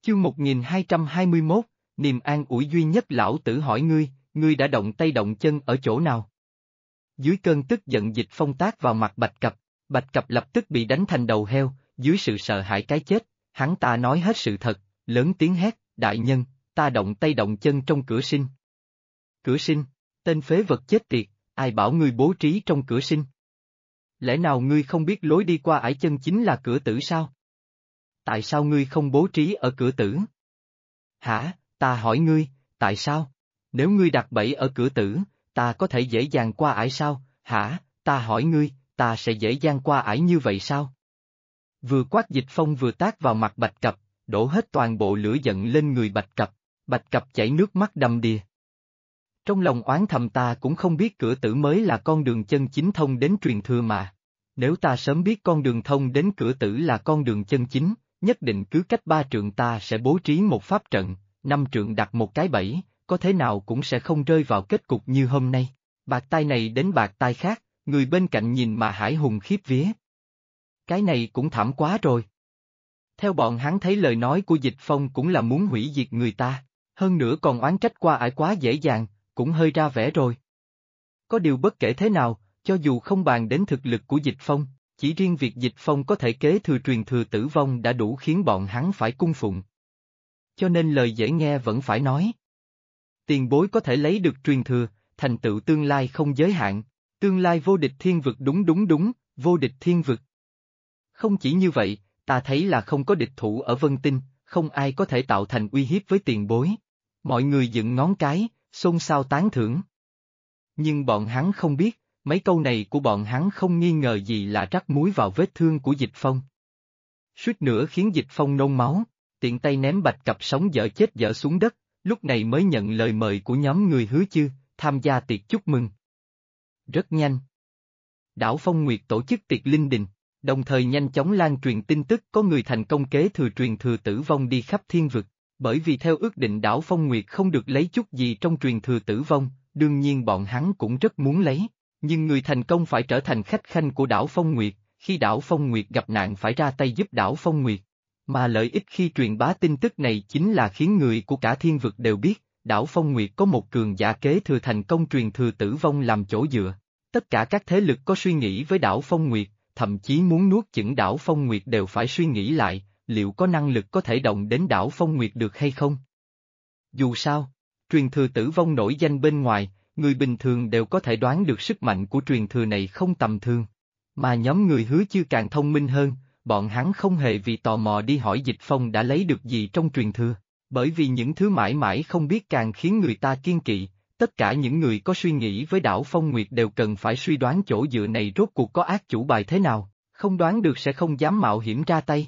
Chương 1221, niềm an ủi duy nhất lão tử hỏi ngươi đã động tay động chân ở chỗ nào? Dưới cơn tức giận Dịch Phong tát vào mặt Bạch Cập lập tức bị đánh thành đầu heo, dưới sự sợ hãi cái chết, hắn ta nói hết sự thật, lớn tiếng hét, đại nhân, ta động tay động chân trong cửa sinh. Cửa sinh, tên phế vật chết tiệt, ai bảo ngươi bố trí trong cửa sinh? Lẽ nào ngươi không biết lối đi qua ải chân chính là cửa tử sao? Tại sao ngươi không bố trí ở cửa tử? Hả, ta hỏi ngươi, tại sao? Nếu ngươi đặt bẫy ở cửa tử, ta có thể dễ dàng qua ải sao? Hả, ta hỏi ngươi, ta sẽ dễ dàng qua ải như vậy sao? Vừa quát Dịch Phong vừa tát vào mặt Bạch Cập, đổ hết toàn bộ lửa giận lên người Bạch Cập chảy nước mắt đầm đìa. Trong lòng oán thầm ta cũng không biết cửa tử mới là con đường chân chính thông đến truyền thừa mà. Nếu ta sớm biết con đường thông đến cửa tử là con đường chân chính, nhất định cứ cách 3 trượng ta sẽ bố trí một pháp trận, 5 trượng đặt một cái bẫy, có thế nào cũng sẽ không rơi vào kết cục như hôm nay. Bạc tai này đến bạc tai khác, người bên cạnh nhìn mà hãi hùng khiếp vía. Cái này cũng thảm quá rồi. Theo bọn hắn thấy lời nói của Dịch Phong cũng là muốn hủy diệt người ta, hơn nữa còn oán trách qua ải quá dễ dàng, cũng hơi ra vẻ rồi. Có điều bất kể thế nào, cho dù không bàn đến thực lực của Dịch Phong, chỉ riêng việc Dịch Phong có thể kế thừa truyền thừa tử vong đã đủ khiến bọn hắn phải cung phụng. Cho nên lời dễ nghe vẫn phải nói. Tiền bối có thể lấy được truyền thừa, thành tựu tương lai không giới hạn, tương lai vô địch thiên vực đúng, vô địch thiên vực. Không chỉ như vậy, ta thấy là không có địch thủ ở Vân Tinh, không ai có thể tạo thành uy hiếp với tiền bối. Mọi người dựng ngón cái, xôn xao tán thưởng. Nhưng bọn hắn không biết, mấy câu này của bọn hắn không nghi ngờ gì là rắc muối vào vết thương của Dịch Phong. Suýt nữa khiến Dịch Phong nôn máu, tiện tay ném Bạch Cập sống dở chết dở xuống đất, lúc này mới nhận lời mời của nhóm người Hứa Chư, tham gia tiệc chúc mừng. Rất nhanh. Đảo Phong Nguyệt tổ chức tiệc linh đình, đồng thời nhanh chóng lan truyền tin tức có người thành công kế thừa truyền thừa tử vong đi khắp thiên vực, bởi vì theo ước định đảo Phong Nguyệt không được lấy chút gì trong truyền thừa tử vong, đương nhiên bọn hắn cũng rất muốn lấy, nhưng người thành công phải trở thành khách khanh của đảo Phong Nguyệt, khi đảo Phong Nguyệt gặp nạn phải ra tay giúp đảo Phong Nguyệt. Mà lợi ích khi truyền bá tin tức này chính là khiến người của cả thiên vực đều biết, đảo Phong Nguyệt có một cường giả kế thừa thành công truyền thừa tử vong làm chỗ dựa. Tất cả các thế lực có suy nghĩ với đảo Phong Nguyệt, thậm chí muốn nuốt chửng đảo Phong Nguyệt đều phải suy nghĩ lại, liệu có năng lực có thể động đến đảo Phong Nguyệt được hay không? Dù sao, truyền thừa tử vong nổi danh bên ngoài, người bình thường đều có thể đoán được sức mạnh của truyền thừa này không tầm thường. Mà nhóm người Hứa Chư càng thông minh hơn, bọn hắn không hề vì tò mò đi hỏi Dịch Phong đã lấy được gì trong truyền thừa, bởi vì những thứ mãi mãi không biết càng khiến người ta kiêng kỵ. Tất cả những người có suy nghĩ với đảo Phong Nguyệt đều cần phải suy đoán chỗ dựa này rốt cuộc có ác chủ bài thế nào, không đoán được sẽ không dám mạo hiểm ra tay.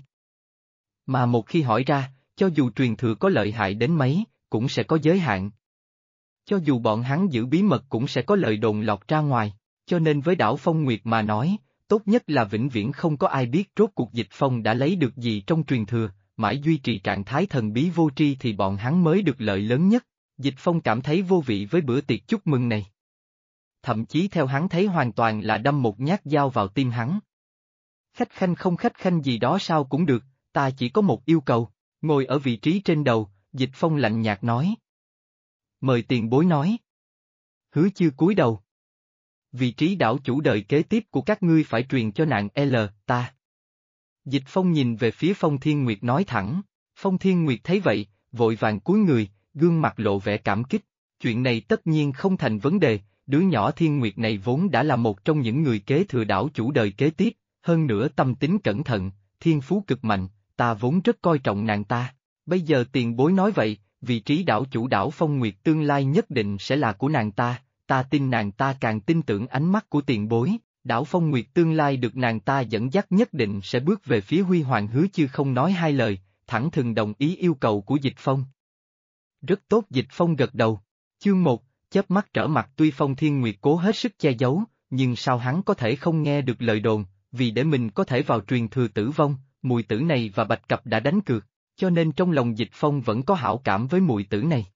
Mà một khi hỏi ra, cho dù truyền thừa có lợi hại đến mấy, cũng sẽ có giới hạn. Cho dù bọn hắn giữ bí mật cũng sẽ có lời đồn lọt ra ngoài, cho nên với đảo Phong Nguyệt mà nói, tốt nhất là vĩnh viễn không có ai biết rốt cuộc Dịch Phong đã lấy được gì trong truyền thừa, mãi duy trì trạng thái thần bí vô tri thì bọn hắn mới được lợi lớn nhất. Dịch Phong cảm thấy vô vị với bữa tiệc chúc mừng này. Thậm chí theo hắn thấy hoàn toàn là đâm một nhát dao vào tim hắn. Khách khanh không khách khanh gì đó sao cũng được, ta chỉ có một yêu cầu, ngồi ở vị trí trên đầu, Dịch Phong lạnh nhạt nói. Mời tiền bối nói. Hứa Chư cúi đầu. Vị trí đảo chủ đời kế tiếp của các ngươi phải truyền cho nàng ta. Dịch Phong nhìn về phía Phong Thiên Nguyệt nói thẳng, Phong Thiên Nguyệt thấy vậy, vội vàng cúi người, gương mặt lộ vẻ cảm kích, chuyện này tất nhiên không thành vấn đề, đứa nhỏ Thiên Nguyệt này vốn đã là một trong những người kế thừa đảo chủ đời kế tiếp, hơn nữa tâm tính cẩn thận, thiên phú cực mạnh, ta vốn rất coi trọng nàng ta, bây giờ tiền bối nói vậy, vị trí đảo chủ đảo Phong Nguyệt tương lai nhất định sẽ là của nàng ta tin nàng ta càng tin tưởng ánh mắt của tiền bối, đảo Phong Nguyệt tương lai được nàng ta dẫn dắt nhất định sẽ bước về phía huy hoàng. Hứa Chư không nói hai lời, thẳng thừng đồng ý yêu cầu của Dịch Phong. Rất tốt. Dịch Phong gật đầu. Chương 1, chớp mắt trở mặt. Tuy Phong Thiên Nguyệt cố hết sức che giấu, nhưng sao hắn có thể không nghe được lời đồn, vì để mình có thể vào truyền thừa tử vong, mùi tử này và Bạch Cập đã đánh cược, cho nên trong lòng Dịch Phong vẫn có hảo cảm với mùi tử này.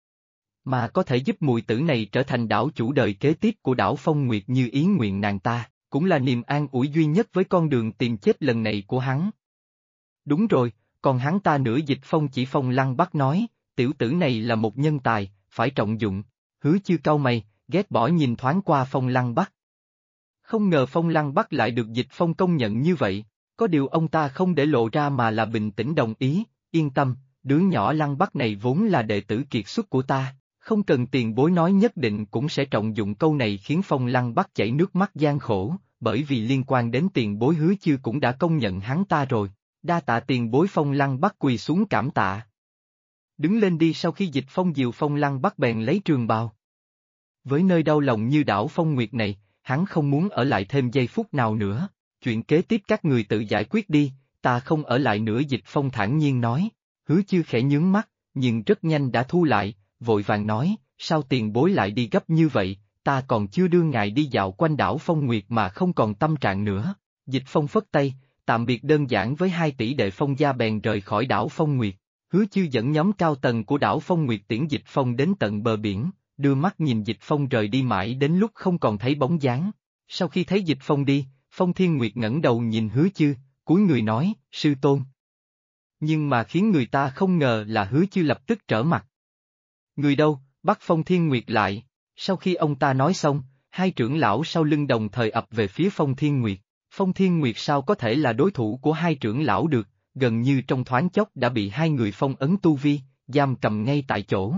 Mà có thể giúp mùi tử này trở thành đảo chủ đời kế tiếp của đảo Phong Nguyệt như ý nguyện nàng ta, cũng là niềm an ủi duy nhất với con đường tìm chết lần này của hắn. Đúng rồi, Còn hắn ta nửa Dịch Phong chỉ Phong Lăng Bắc nói, tiểu tử này là một nhân tài, phải trọng dụng. Hứa Chư cau mày, ghét bỏ nhìn thoáng qua Phong Lăng Bắc. Không ngờ Phong Lăng Bắc lại được Dịch Phong công nhận như vậy, có điều ông ta không để lộ ra mà là bình tĩnh đồng ý, yên tâm, đứa nhỏ Lăng Bắc này vốn là đệ tử kiệt xuất của ta, không cần tiền bối nói nhất định cũng sẽ trọng dụng. Câu này khiến Phong Lăng Bắc chảy nước mắt gian khổ, bởi vì liên quan đến tiền bối. Hứa Chư cũng đã công nhận hắn ta rồi, đa tạ tiền bối. Phong Lăng Bắc quỳ xuống cảm tạ. Đứng lên đi. Sau khi Dịch Phong dìu Phong Lăng Bắc bèn lấy trường bào. Với nơi đau lòng như đảo Phong Nguyệt này, hắn không muốn ở lại thêm giây phút nào nữa, chuyện kế tiếp các người tự giải quyết đi, ta không ở lại nữa. Dịch Phong thản nhiên nói. Hứa Chư khẽ nhướng mắt, nhưng rất nhanh đã thu lại, vội vàng nói, sao tiền bối lại đi gấp như vậy, ta còn chưa đưa ngài đi dạo quanh đảo Phong Nguyệt mà không còn tâm trạng nữa. Dịch Phong phất tay, tạm biệt đơn giản với 2 tỷ đệ Phong gia bèn rời khỏi đảo Phong Nguyệt. Hứa Chư dẫn nhóm cao tầng của đảo Phong Nguyệt tiễn Dịch Phong đến tận bờ biển, đưa mắt nhìn Dịch Phong rời đi mãi đến lúc không còn thấy bóng dáng. Sau khi thấy Dịch Phong đi, Phong Thiên Nguyệt ngẩng đầu nhìn Hứa Chư, cúi người nói, sư tôn. Nhưng mà khiến người ta không ngờ là Hứa Chư lập tức trở mặt. Người đâu? Bắt Phong Thiên Nguyệt lại. Sau khi ông ta nói xong, 2 trưởng lão sau lưng đồng thời ập về phía Phong Thiên Nguyệt. Phong Thiên Nguyệt sao có thể là đối thủ của 2 trưởng lão được, gần như trong thoáng chốc đã bị 2 người phong ấn tu vi, giam cầm ngay tại chỗ.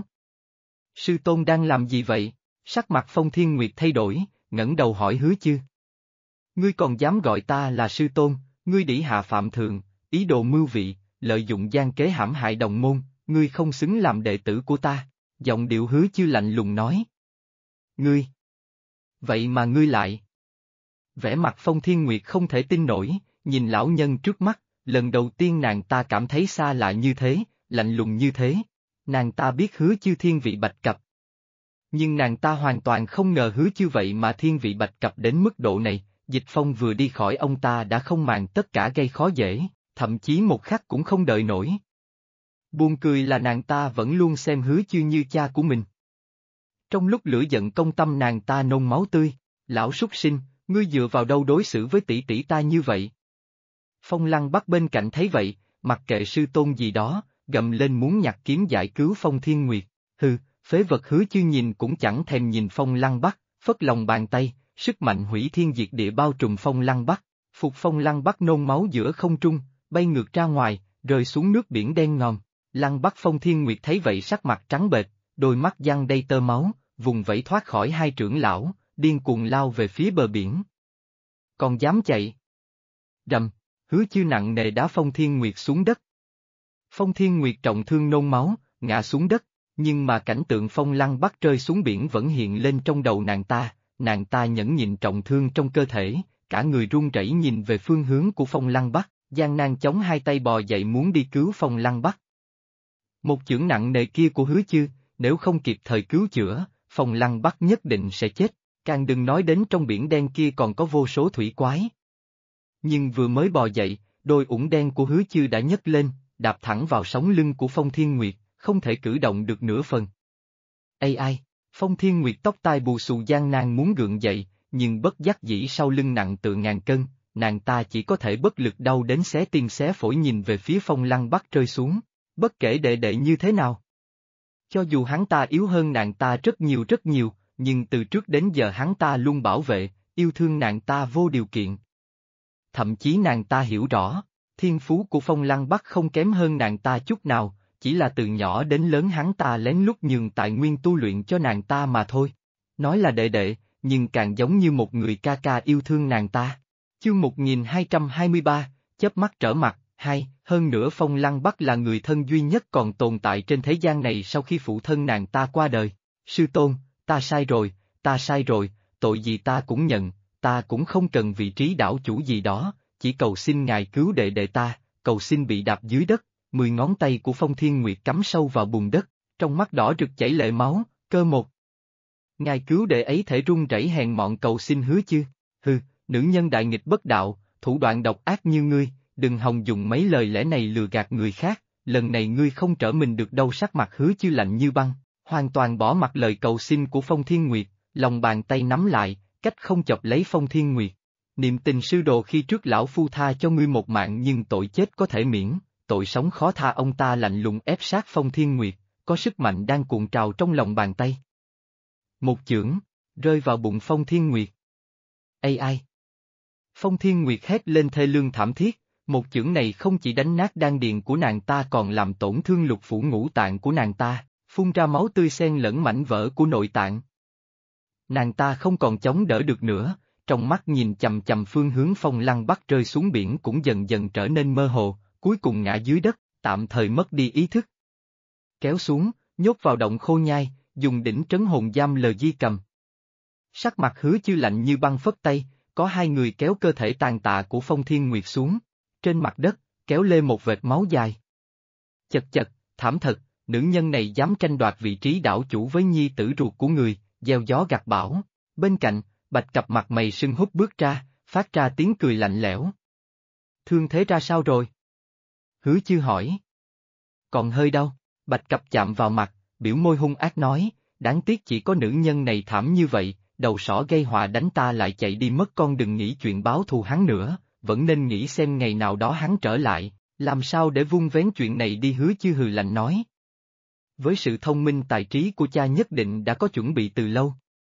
Sư tôn đang làm gì vậy? Sắc mặt Phong Thiên Nguyệt thay đổi, ngẩng đầu hỏi Hứa Chư. Ngươi còn dám gọi ta là sư tôn, ngươi đỉ hạ phạm thượng, ý đồ mưu vị, lợi dụng gian kế hãm hại đồng môn, ngươi không xứng làm đệ tử của ta. Giọng điệu Hứa Chư lạnh lùng nói. Ngươi! Vậy mà ngươi lại! Vẻ mặt Phong Thiên Nguyệt không thể tin nổi, nhìn lão nhân trước mắt, lần đầu tiên nàng ta cảm thấy xa lạ như thế, lạnh lùng như thế. Nàng ta biết Hứa Chư thiên vị Bạch Cập. Nhưng nàng ta hoàn toàn không ngờ Hứa Chư vậy mà thiên vị Bạch Cập đến mức độ này. Dịch Phong vừa đi khỏi ông ta đã không màng tất cả gây khó dễ, thậm chí một khắc cũng không đợi nổi. Buồn cười là nàng ta vẫn luôn xem Hứa Chư như cha của mình. Trong lúc lửa giận công tâm nàng ta nôn máu tươi, lão súc sinh, ngươi dựa vào đâu đối xử với tỷ tỷ ta như vậy? Phong Lăng Bắc bên cạnh thấy vậy, mặc kệ sư tôn gì đó, gầm lên muốn nhặt kiếm giải cứu Phong Thiên Nguyệt. Hừ, phế vật. Hứa Chư nhìn cũng chẳng thèm nhìn Phong Lăng Bắc, phất lòng bàn tay, sức mạnh hủy thiên diệt địa bao trùm Phong Lăng Bắc. Phục Phong Lăng Bắc nôn máu giữa không trung, bay ngược ra ngoài, rơi xuống nước biển đen ngòm. Lăng Bắc. Phong Thiên Nguyệt thấy vậy sắc mặt trắng bệch, đôi mắt giăng đầy tơ máu, vùng vẫy thoát khỏi 2 trưởng lão, điên cuồng lao về phía bờ biển. Còn dám chạy? Rầm, Hứa Chư nặng nề đá Phong Thiên Nguyệt xuống đất. Phong Thiên Nguyệt trọng thương nôn máu, ngã xuống đất, nhưng mà cảnh tượng Phong Lăng Bắc rơi xuống biển vẫn hiện lên trong đầu nàng ta nhẫn nhịn trọng thương trong cơ thể, cả người run rẩy nhìn về phương hướng của Phong Lăng Bắc, gian nan chống 2 tay bò dậy muốn đi cứu Phong Lăng Bắc. Một chưởng nặng nề kia của Hứa Chư, nếu không kịp thời cứu chữa, Phong Lăng Bắc nhất định sẽ chết, càng đừng nói đến trong biển đen kia còn có vô số thủy quái. Nhưng vừa mới bò dậy, đôi ủng đen của Hứa Chư đã nhấc lên, đạp thẳng vào sống lưng của Phong Thiên Nguyệt, không thể cử động được nửa phần. Ai? Phong Thiên Nguyệt tóc tai bù xù gian nan muốn gượng dậy, nhưng bất đắc dĩ sau lưng nặng tựa ngàn cân, nàng ta chỉ có thể bất lực đau đến xé tim xé phổi nhìn về phía Phong Lăng Bắc rơi xuống. Bất kể đệ đệ như thế nào, cho dù hắn ta yếu hơn nàng ta rất nhiều, nhưng từ trước đến giờ hắn ta luôn bảo vệ, yêu thương nàng ta vô điều kiện. Thậm chí nàng ta hiểu rõ, thiên phú của Phong Lăng Bắc không kém hơn nàng ta chút nào, chỉ là từ nhỏ đến lớn hắn ta lén lút nhường tài nguyên tu luyện cho nàng ta mà thôi. Nói là đệ đệ, nhưng càng giống như một người ca ca yêu thương nàng ta. Chương 1223, chớp mắt trở mặt. Hơn nữa Phong Lăng Bắc là người thân duy nhất còn tồn tại trên thế gian này sau khi phụ thân nàng ta qua đời. Sư tôn, ta sai rồi, tội gì ta cũng nhận, ta cũng không cần vị trí đảo chủ gì đó, chỉ cầu xin ngài cứu đệ đệ ta, cầu xin bị đạp dưới đất. 10 ngón tay của Phong Thiên Nguyệt cắm sâu vào bùn đất, trong mắt đỏ rực chảy lệ máu, cơ một. Ngài cứu đệ ấy thể run rẩy hèn mọn cầu xin Hứa Chư. Hừ, nữ nhân đại nghịch bất đạo, thủ đoạn độc ác như ngươi. Đừng hòng dùng mấy lời lẽ này lừa gạt người khác, lần này ngươi không trở mình được đâu. Sắc mặt Hứa Chư lạnh như băng, hoàn toàn bỏ mặc lời cầu xin của Phong Thiên Nguyệt, lòng bàn tay nắm lại, cách không chọc lấy Phong Thiên Nguyệt. Niệm tình sư đồ khi trước lão phu tha cho ngươi một mạng nhưng tội chết có thể miễn, tội sống khó tha. Ông ta lạnh lùng ép sát Phong Thiên Nguyệt, có sức mạnh đang cuộn trào trong lòng bàn tay. Một chưởng, rơi vào bụng Phong Thiên Nguyệt. Ai? Phong Thiên Nguyệt hét lên thê lương thảm thiết, một chưởng này không chỉ đánh nát đan điền của nàng ta còn làm tổn thương lục phủ ngũ tạng của nàng ta, phun ra máu tươi xen lẫn mảnh vỡ của nội tạng. Nàng ta không còn chống đỡ được nữa, trong mắt nhìn chằm chằm phương hướng Phong Lăng Bắc rơi xuống biển cũng dần dần trở nên mơ hồ, cuối cùng ngã dưới đất, tạm thời mất đi ý thức. Kéo xuống, nhốt vào động khô nhai, dùng đỉnh trấn hồn giam lờ di cầm. Sắc mặt Hứa Chư lạnh như băng phất tay, có hai người kéo cơ thể tàn tạ của Phong Thiên Nguyệt xuống, trên mặt đất, kéo lê một vệt máu dài. Chật chật, thảm thật, nữ nhân này dám tranh đoạt vị trí đảo chủ với nhi tử ruột của người, gieo gió gặt bão. Bên cạnh, Bạch Cập mặt mày sưng húp bước ra, phát ra tiếng cười lạnh lẽo. Thương thế ra sao rồi? Hứa Chư hỏi. Còn hơi đau, Bạch Cập chạm vào mặt, biểu môi hung ác nói, đáng tiếc chỉ có nữ nhân này thảm như vậy, đầu sỏ gây họa đánh ta lại chạy đi mất. Con đừng nghĩ chuyện báo thù hắn nữa, vẫn nên nghĩ xem ngày nào đó hắn trở lại, làm sao để vun vén chuyện này đi. Hứa Chư hừ lạnh nói. Với sự thông minh tài trí của cha nhất định đã có chuẩn bị từ lâu.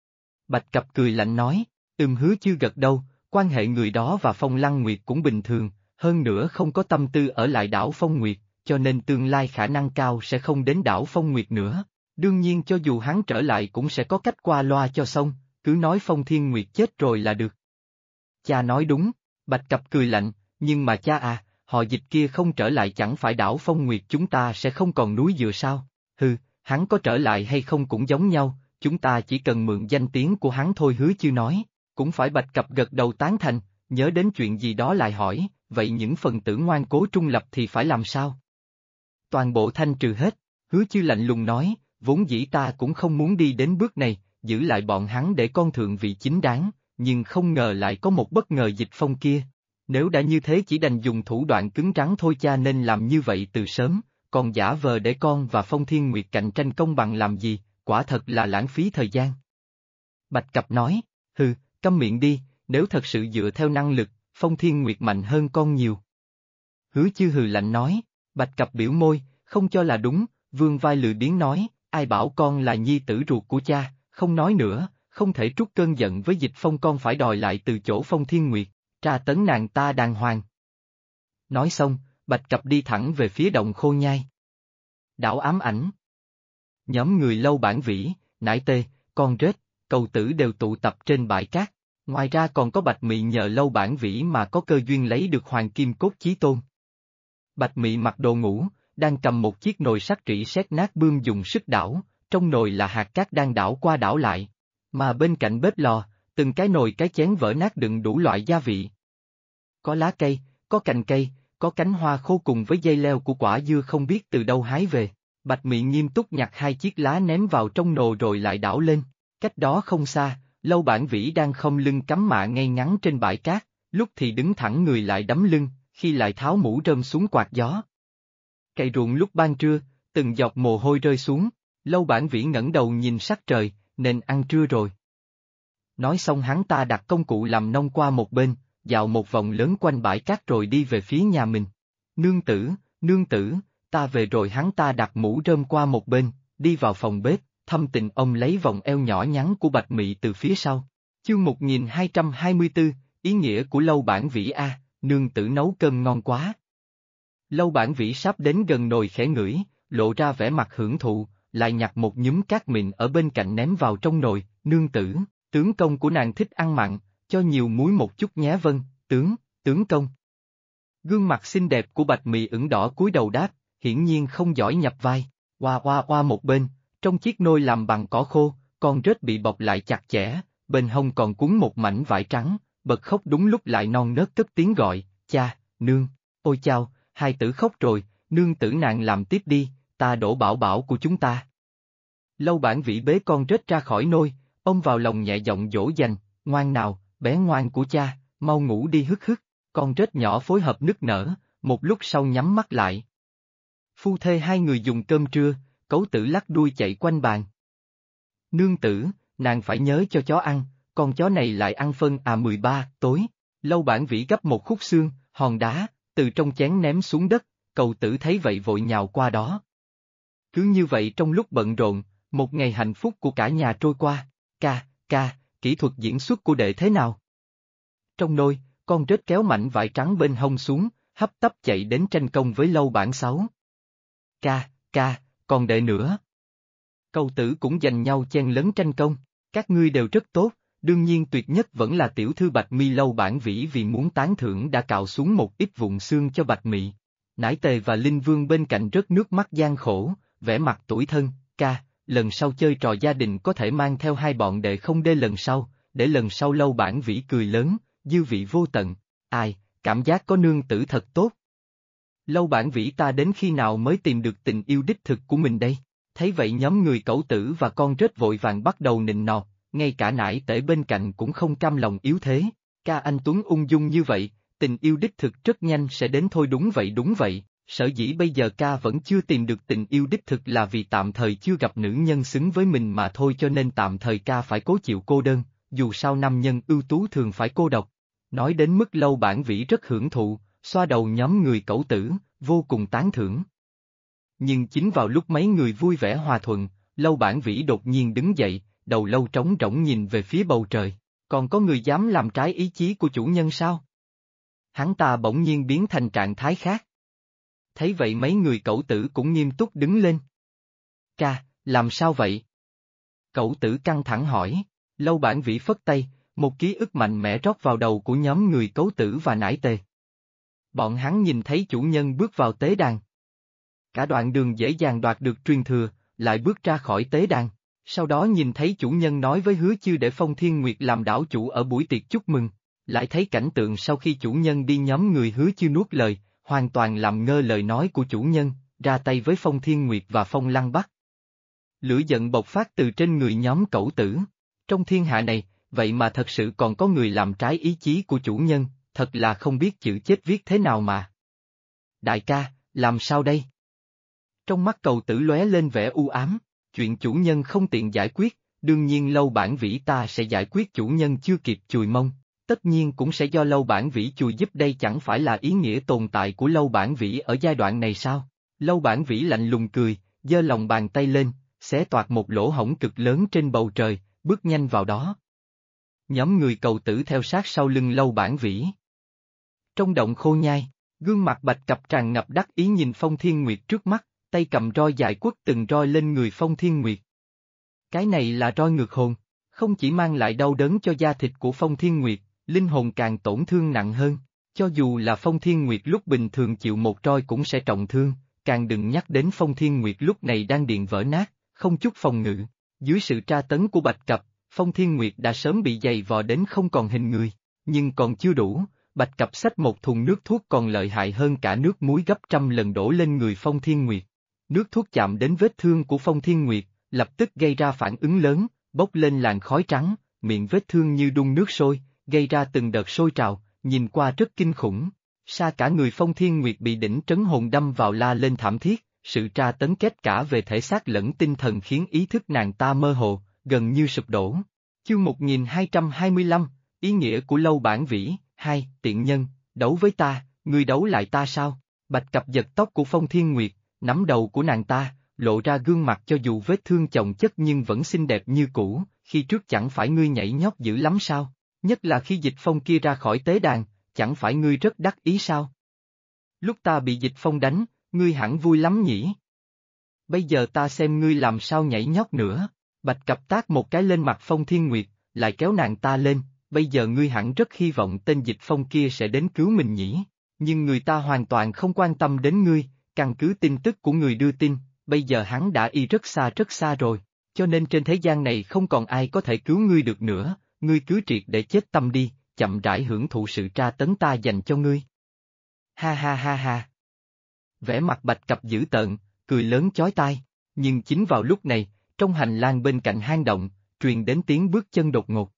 Bạch Cập cười lạnh nói, Hứa Chư gật đầu, quan hệ người đó và Phong Lăng Nguyệt cũng bình thường, hơn nữa không có tâm tư ở lại đảo Phong Nguyệt, cho nên tương lai khả năng cao sẽ không đến đảo Phong Nguyệt nữa. Đương nhiên cho dù hắn trở lại cũng sẽ có cách qua loa cho xong, cứ nói Phong Thiên Nguyệt chết rồi là được. Cha nói đúng, Bạch Cập cười lạnh, nhưng mà cha à, họ Dịch kia không trở lại chẳng phải đảo Phong Nguyệt chúng ta sẽ không còn núi dừa sao? Hừ, hắn có trở lại hay không cũng giống nhau, chúng ta chỉ cần mượn danh tiếng của hắn thôi. Hứa Chư nói, cũng phải. Bạch Cập gật đầu tán thành, nhớ đến chuyện gì đó lại hỏi, vậy những phần tử ngoan cố trung lập thì phải làm sao? Toàn bộ thanh trừ hết, Hứa Chư lạnh lùng nói, vốn dĩ ta cũng không muốn đi đến bước này, giữ lại bọn hắn để con thượng vị chính đáng, nhưng không ngờ lại có một bất ngờ Dịch Phong kia. Nếu đã như thế chỉ đành dùng thủ đoạn cứng rắn thôi. Cha nên làm như vậy từ sớm, còn giả vờ để con và Phong Thiên Nguyệt cạnh tranh công bằng làm gì, quả thật là lãng phí thời gian. Bạch Cập nói, hừ, câm miệng đi, nếu thật sự dựa theo năng lực, Phong Thiên Nguyệt mạnh hơn con nhiều. Hứa Chư hừ lạnh nói, Bạch Cập biểu môi, không cho là đúng, vương vai lười biếng nói, ai bảo con là nhi tử ruột của cha, không nói nữa, không thể trút cơn giận với Dịch Phong. Con phải đòi lại từ chỗ Phong Thiên Nguyệt, tra tấn nàng ta đàng hoàng. Nói xong, Bạch Cập đi thẳng về phía động khô nhai. Đảo ám ảnh. Nhóm người Lâu Bản Vĩ, Nải Tê, Con Rết, Cầu Tử đều tụ tập trên bãi cát, ngoài ra còn có Bạch Mị nhờ Lâu Bản Vĩ mà có cơ duyên lấy được Hoàng Kim Cốt Chí Tôn. Bạch Mị mặc đồ ngủ, đang cầm một chiếc nồi sắt rỉ sét nát bươm dùng sức đảo, trong nồi là hạt cát đang đảo qua đảo lại, mà bên cạnh bếp lò, từng cái nồi cái chén vỡ nát đựng đủ loại gia vị. Có lá cây, có cành cây, có cánh hoa khô cùng với dây leo của quả dưa không biết từ đâu hái về. Bạch Mị nghiêm túc nhặt hai chiếc lá ném vào trong nồi rồi lại đảo lên. Cách đó không xa, Lâu Bản Vĩ đang khom lưng cắm mạ ngay ngắn trên bãi cát, lúc thì đứng thẳng người lại đấm lưng, khi lại tháo mũ rơm xuống quạt gió. Cày ruộng lúc ban trưa, từng giọt mồ hôi rơi xuống, Lâu Bản Vĩ ngẩng đầu nhìn sắc trời, nên ăn trưa rồi. Nói xong hắn ta đặt công cụ làm nông qua một bên, dạo một vòng lớn quanh bãi cát rồi đi về phía nhà mình. Nương tử, ta về rồi. Hắn ta đặt mũ rơm qua một bên, đi vào phòng bếp, thâm tình ông lấy vòng eo nhỏ nhắn của Bạch Mị từ phía sau. Chương 1224, ý nghĩa của Lâu Bản Vĩ a, nương tử nấu cơm ngon quá. Lâu Bản Vĩ sắp đến gần nồi khẽ ngửi, lộ ra vẻ mặt hưởng thụ, lại nhặt một nhúm cát mịn ở bên cạnh ném vào trong nồi. Nương tử, tướng công của nàng thích ăn mặn, cho nhiều muối một chút nhé. Vâng, tướng công. Gương mặt xinh đẹp của Bạch Mị ửng đỏ cúi đầu đáp, hiển nhiên không giỏi nhập vai. Oa một bên, trong chiếc nôi làm bằng cỏ khô, con rết bị bọc lại chặt chẽ, bên hông còn cuốn một mảnh vải trắng, bật khóc đúng lúc lại non nớt cất tiếng gọi, cha, nương, ôi chao, hai tử khóc rồi, nương tử nàng làm tiếp đi, ta đổ bảo bảo của chúng ta. Lâu Bản Vĩ bế con rết ra khỏi nôi, ôm vào lòng nhẹ giọng dỗ dành, ngoan nào, bé ngoan của cha, mau ngủ đi hức. Con rết nhỏ phối hợp nức nở, một lúc sau nhắm mắt lại. Phu thê hai người dùng cơm trưa, Cấu Tử lắc đuôi chạy quanh bàn. Nương tử, nàng phải nhớ cho chó ăn, con chó này lại ăn phân 13 tối. Lâu Bản Vĩ gấp một khúc xương, hòn đá, từ trong chén ném xuống đất, Cầu tử thấy vậy vội nhào qua đó. Cứ như vậy trong lúc bận rộn, một ngày hạnh phúc của cả nhà trôi qua. Ca, kỹ thuật diễn xuất của đệ thế nào? Trong nôi, con rết kéo mảnh vải trắng bên hông xuống, hấp tấp chạy đến tranh công với Lâu Bản Sáu. Ca, còn đệ nữa. Cầu tử cũng giành nhau chen lấn tranh công, các ngươi đều rất tốt, đương nhiên tuyệt nhất vẫn là tiểu thư Bạch Mi. Lâu Bản Vĩ vì muốn tán thưởng đã cạo xuống một ít vụn xương cho Bạch Mị. Nải Tề và Linh Vương bên cạnh rớt nước mắt gian khổ, vẻ mặt tủi thân. Ca, lần sau chơi trò gia đình có thể mang theo hai bọn đệ không đê lần sau, để lần sau. Lâu Bản Vĩ cười lớn, dư vị vô tận. Ai, cảm giác có nương tử thật tốt. Lâu Bản Vĩ ta đến khi nào mới tìm được tình yêu đích thực của mình đây? Thấy vậy nhóm người Cẩu Tử và con rết vội vàng bắt đầu nịnh nọt, ngay cả Nải Tể bên cạnh cũng không cam lòng yếu thế. Ca anh Tuấn ung dung như vậy, tình yêu đích thực rất nhanh sẽ đến thôi. Đúng vậy, sở dĩ bây giờ ca vẫn chưa tìm được tình yêu đích thực là vì tạm thời chưa gặp nữ nhân xứng với mình mà thôi, cho nên tạm thời ca phải cố chịu cô đơn, dù sao nam nhân ưu tú thường phải cô độc. Nói đến mức Lâu Bản Vĩ rất hưởng thụ, xoa đầu nhóm người Cẩu Tử, vô cùng tán thưởng. Nhưng chính vào lúc mấy người vui vẻ hòa thuận, Lâu Bản Vĩ đột nhiên đứng dậy, đầu lâu trống rỗng nhìn về phía bầu trời. Còn có người dám làm trái ý chí của chủ nhân sao? Hắn ta bỗng nhiên biến thành trạng thái khác. Thấy vậy mấy người Cẩu Tử cũng nghiêm túc đứng lên. Ca, làm sao vậy? Cẩu Tử căng thẳng hỏi. Lâu Bản Vĩ phất tay, một ký ức mạnh mẽ rót vào đầu của nhóm người Cẩu Tử và Nải Tề. Bọn hắn nhìn thấy chủ nhân bước vào tế đàn. Cả đoạn đường dễ dàng đoạt được truyền thừa, lại bước ra khỏi tế đàn. Sau đó nhìn thấy chủ nhân nói với Hứa Chư để Phong Thiên Nguyệt làm đảo chủ ở buổi tiệc chúc mừng. Lại thấy cảnh tượng sau khi chủ nhân đi, nhóm người Hứa Chư nuốt lời, hoàn toàn làm ngơ lời nói của chủ nhân, ra tay với Phong Thiên Nguyệt và Phong Lăng Bắc. Lửa giận bộc phát từ trên người nhóm Cẩu Tử. Trong thiên hạ này, vậy mà thật sự còn có người làm trái ý chí của chủ nhân, thật là không biết chữ chết viết thế nào mà. Đại ca, làm sao đây? Trong mắt Cầu Tử lóe lên vẻ u ám, chuyện chủ nhân không tiện giải quyết, đương nhiên Lâu Bản Vĩ ta sẽ giải quyết. Chủ nhân chưa kịp chùi mông, tất nhiên cũng sẽ do Lâu Bản Vĩ chùi giúp. Đây chẳng phải là ý nghĩa tồn tại của Lâu Bản Vĩ ở giai đoạn này sao? Lâu Bản Vĩ lạnh lùng cười, giơ lòng bàn tay lên, xé toạc một lỗ hổng cực lớn trên bầu trời, bước nhanh vào đó. Nhóm người Cầu Tử theo sát sau lưng Lâu Bản Vĩ. Trong động Khô Nhai, gương mặt Bạch Cập tràn ngập đắc ý nhìn Phong Thiên Nguyệt trước mắt, tay cầm roi dài quất từng roi lên người Phong Thiên Nguyệt. Cái này là roi ngược hồn, không chỉ mang lại đau đớn cho da thịt của Phong Thiên Nguyệt, linh hồn càng tổn thương nặng hơn. Cho dù là Phong Thiên Nguyệt lúc bình thường chịu một roi cũng sẽ trọng thương, càng đừng nhắc đến Phong Thiên Nguyệt lúc này đang điện vỡ nát, không chút phòng ngự. Dưới sự tra tấn của Bạch Cập, Phong Thiên Nguyệt đã sớm bị giày vò đến không còn hình người, nhưng còn chưa đủ. Bạch Cập xách một thùng nước thuốc còn lợi hại hơn cả nước muối gấp trăm lần đổ lên người Phong Thiên Nguyệt. Nước thuốc chạm đến vết thương của Phong Thiên Nguyệt, lập tức gây ra phản ứng lớn, bốc lên làn khói trắng, miệng vết thương như đun nước sôi, gây ra từng đợt sôi trào, nhìn qua rất kinh khủng. Sa cả người Phong Thiên Nguyệt bị đỉnh trấn hồn đâm vào la lên thảm thiết, sự tra tấn kết cả về thể xác lẫn tinh thần khiến ý thức nàng ta mơ hồ, gần như sụp đổ. Chương 1225, ý nghĩa của Lâu Bản Vĩ. Hai, tiện nhân, đấu với ta, ngươi đấu lại ta sao? Bạch Cập giật tóc của Phong Thiên Nguyệt, nắm đầu của nàng ta, lộ ra gương mặt cho dù vết thương chồng chất nhưng vẫn xinh đẹp như cũ. Khi trước chẳng phải ngươi nhảy nhót dữ lắm sao? Nhất là khi Dịch Phong kia ra khỏi tế đàn, chẳng phải ngươi rất đắc ý sao? Lúc ta bị Dịch Phong đánh, ngươi hẳn vui lắm nhỉ? Bây giờ ta xem ngươi làm sao nhảy nhót nữa. Bạch Cập tát một cái lên mặt Phong Thiên Nguyệt, lại kéo nàng ta lên. Bây giờ ngươi hẳn rất hy vọng tên Dịch Phong kia sẽ đến cứu mình nhỉ, nhưng người ta hoàn toàn không quan tâm đến ngươi, căn cứ tin tức của người đưa tin, bây giờ hắn đã y rất xa rồi, cho nên trên thế gian này không còn ai có thể cứu ngươi được nữa, ngươi cứ triệt để chết tâm đi, chậm rãi hưởng thụ sự tra tấn ta dành cho ngươi. Ha. Vẻ mặt Bạch Cập dữ tợn, cười lớn chói tai, nhưng chính vào lúc này, trong hành lang bên cạnh hang động, truyền đến tiếng bước chân đột ngột.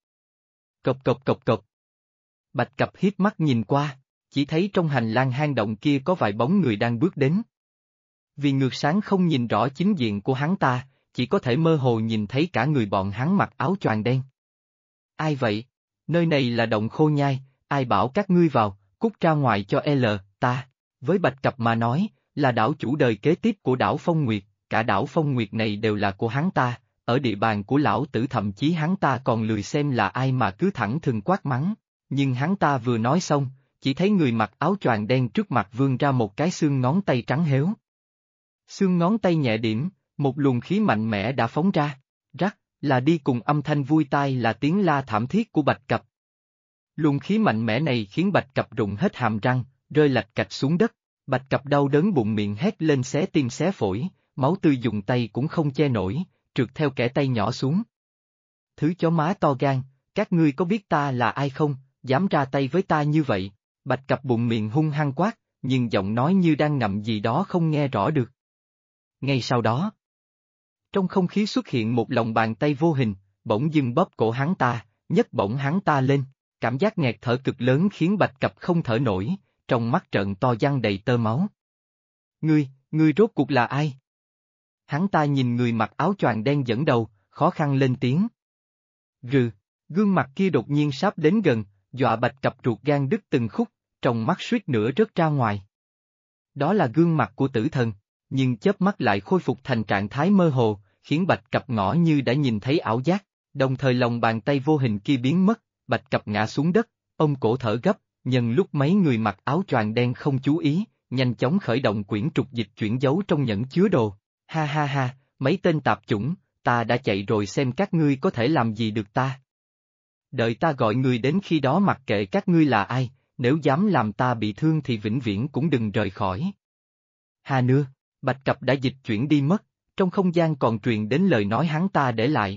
Cộc. Bạch Cập hiếp mắt nhìn qua, chỉ thấy trong hành lang hang động kia có vài bóng người đang bước đến. Vì ngược sáng không nhìn rõ chính diện của hắn ta, chỉ có thể mơ hồ nhìn thấy cả người bọn hắn mặc áo choàng đen. Ai vậy? Nơi này là động Khô Nhai, ai bảo các ngươi vào, cút ra ngoài cho ta. Với Bạch Cập mà nói, là đảo chủ đời kế tiếp của đảo Phong Nguyệt, cả đảo Phong Nguyệt này đều là của hắn ta, ở địa bàn của lão tử thậm chí hắn ta còn lười xem là ai mà cứ thẳng thừng quát mắng, nhưng hắn ta vừa nói xong, chỉ thấy người mặc áo choàng đen trước mặt vươn ra một cái xương ngón tay trắng héo. Xương ngón tay nhẹ điểm, một luồng khí mạnh mẽ đã phóng ra, rắc, là đi cùng âm thanh vui tai là tiếng la thảm thiết của Bạch Cập. Luồng khí mạnh mẽ này khiến Bạch Cập rụng hết hàm răng, rơi lạch cạch xuống đất, Bạch Cập đau đớn bụng miệng hét lên xé tim xé phổi, máu tươi dùng tay cũng không che nổi, trượt theo kẽ tay nhỏ xuống. Thứ chó má to gan, các ngươi có biết ta là ai không, dám ra tay với ta như vậy, Bạch Cập bụng miệng hung hăng quát, nhưng giọng nói như đang ngậm gì đó không nghe rõ được. Ngay sau đó, trong không khí xuất hiện một lòng bàn tay vô hình, bỗng dưng bóp cổ hắn ta, nhấc bổng hắn ta lên, cảm giác nghẹt thở cực lớn khiến Bạch Cập không thở nổi, trong mắt trợn to giăng đầy tơ máu. Ngươi rốt cuộc là ai? Hắn ta nhìn người mặc áo choàng đen dẫn đầu, khó khăn lên tiếng. Gương mặt kia đột nhiên sắp đến gần, dọa Bạch Cập ruột gan đứt từng khúc, trong mắt suýt nữa rớt ra ngoài. Đó là gương mặt của tử thần, nhưng chớp mắt lại khôi phục thành trạng thái mơ hồ, khiến Bạch Cập ngỡ như đã nhìn thấy ảo giác, đồng thời lòng bàn tay vô hình kia biến mất, Bạch Cập ngã xuống đất, ông cổ thở gấp, nhân lúc mấy người mặc áo choàng đen không chú ý, nhanh chóng khởi động quyển trục dịch chuyển giấu trong nhẫn chứa đồ. Ha ha ha, mấy tên tạp chủng, ta đã chạy rồi xem các ngươi có thể làm gì được ta. Đợi ta gọi người đến khi đó mặc kệ các ngươi là ai, nếu dám làm ta bị thương thì vĩnh viễn cũng đừng rời khỏi. Hà nưa, Bạch Cập đã dịch chuyển đi mất, trong không gian còn truyền đến lời nói hắn ta để lại.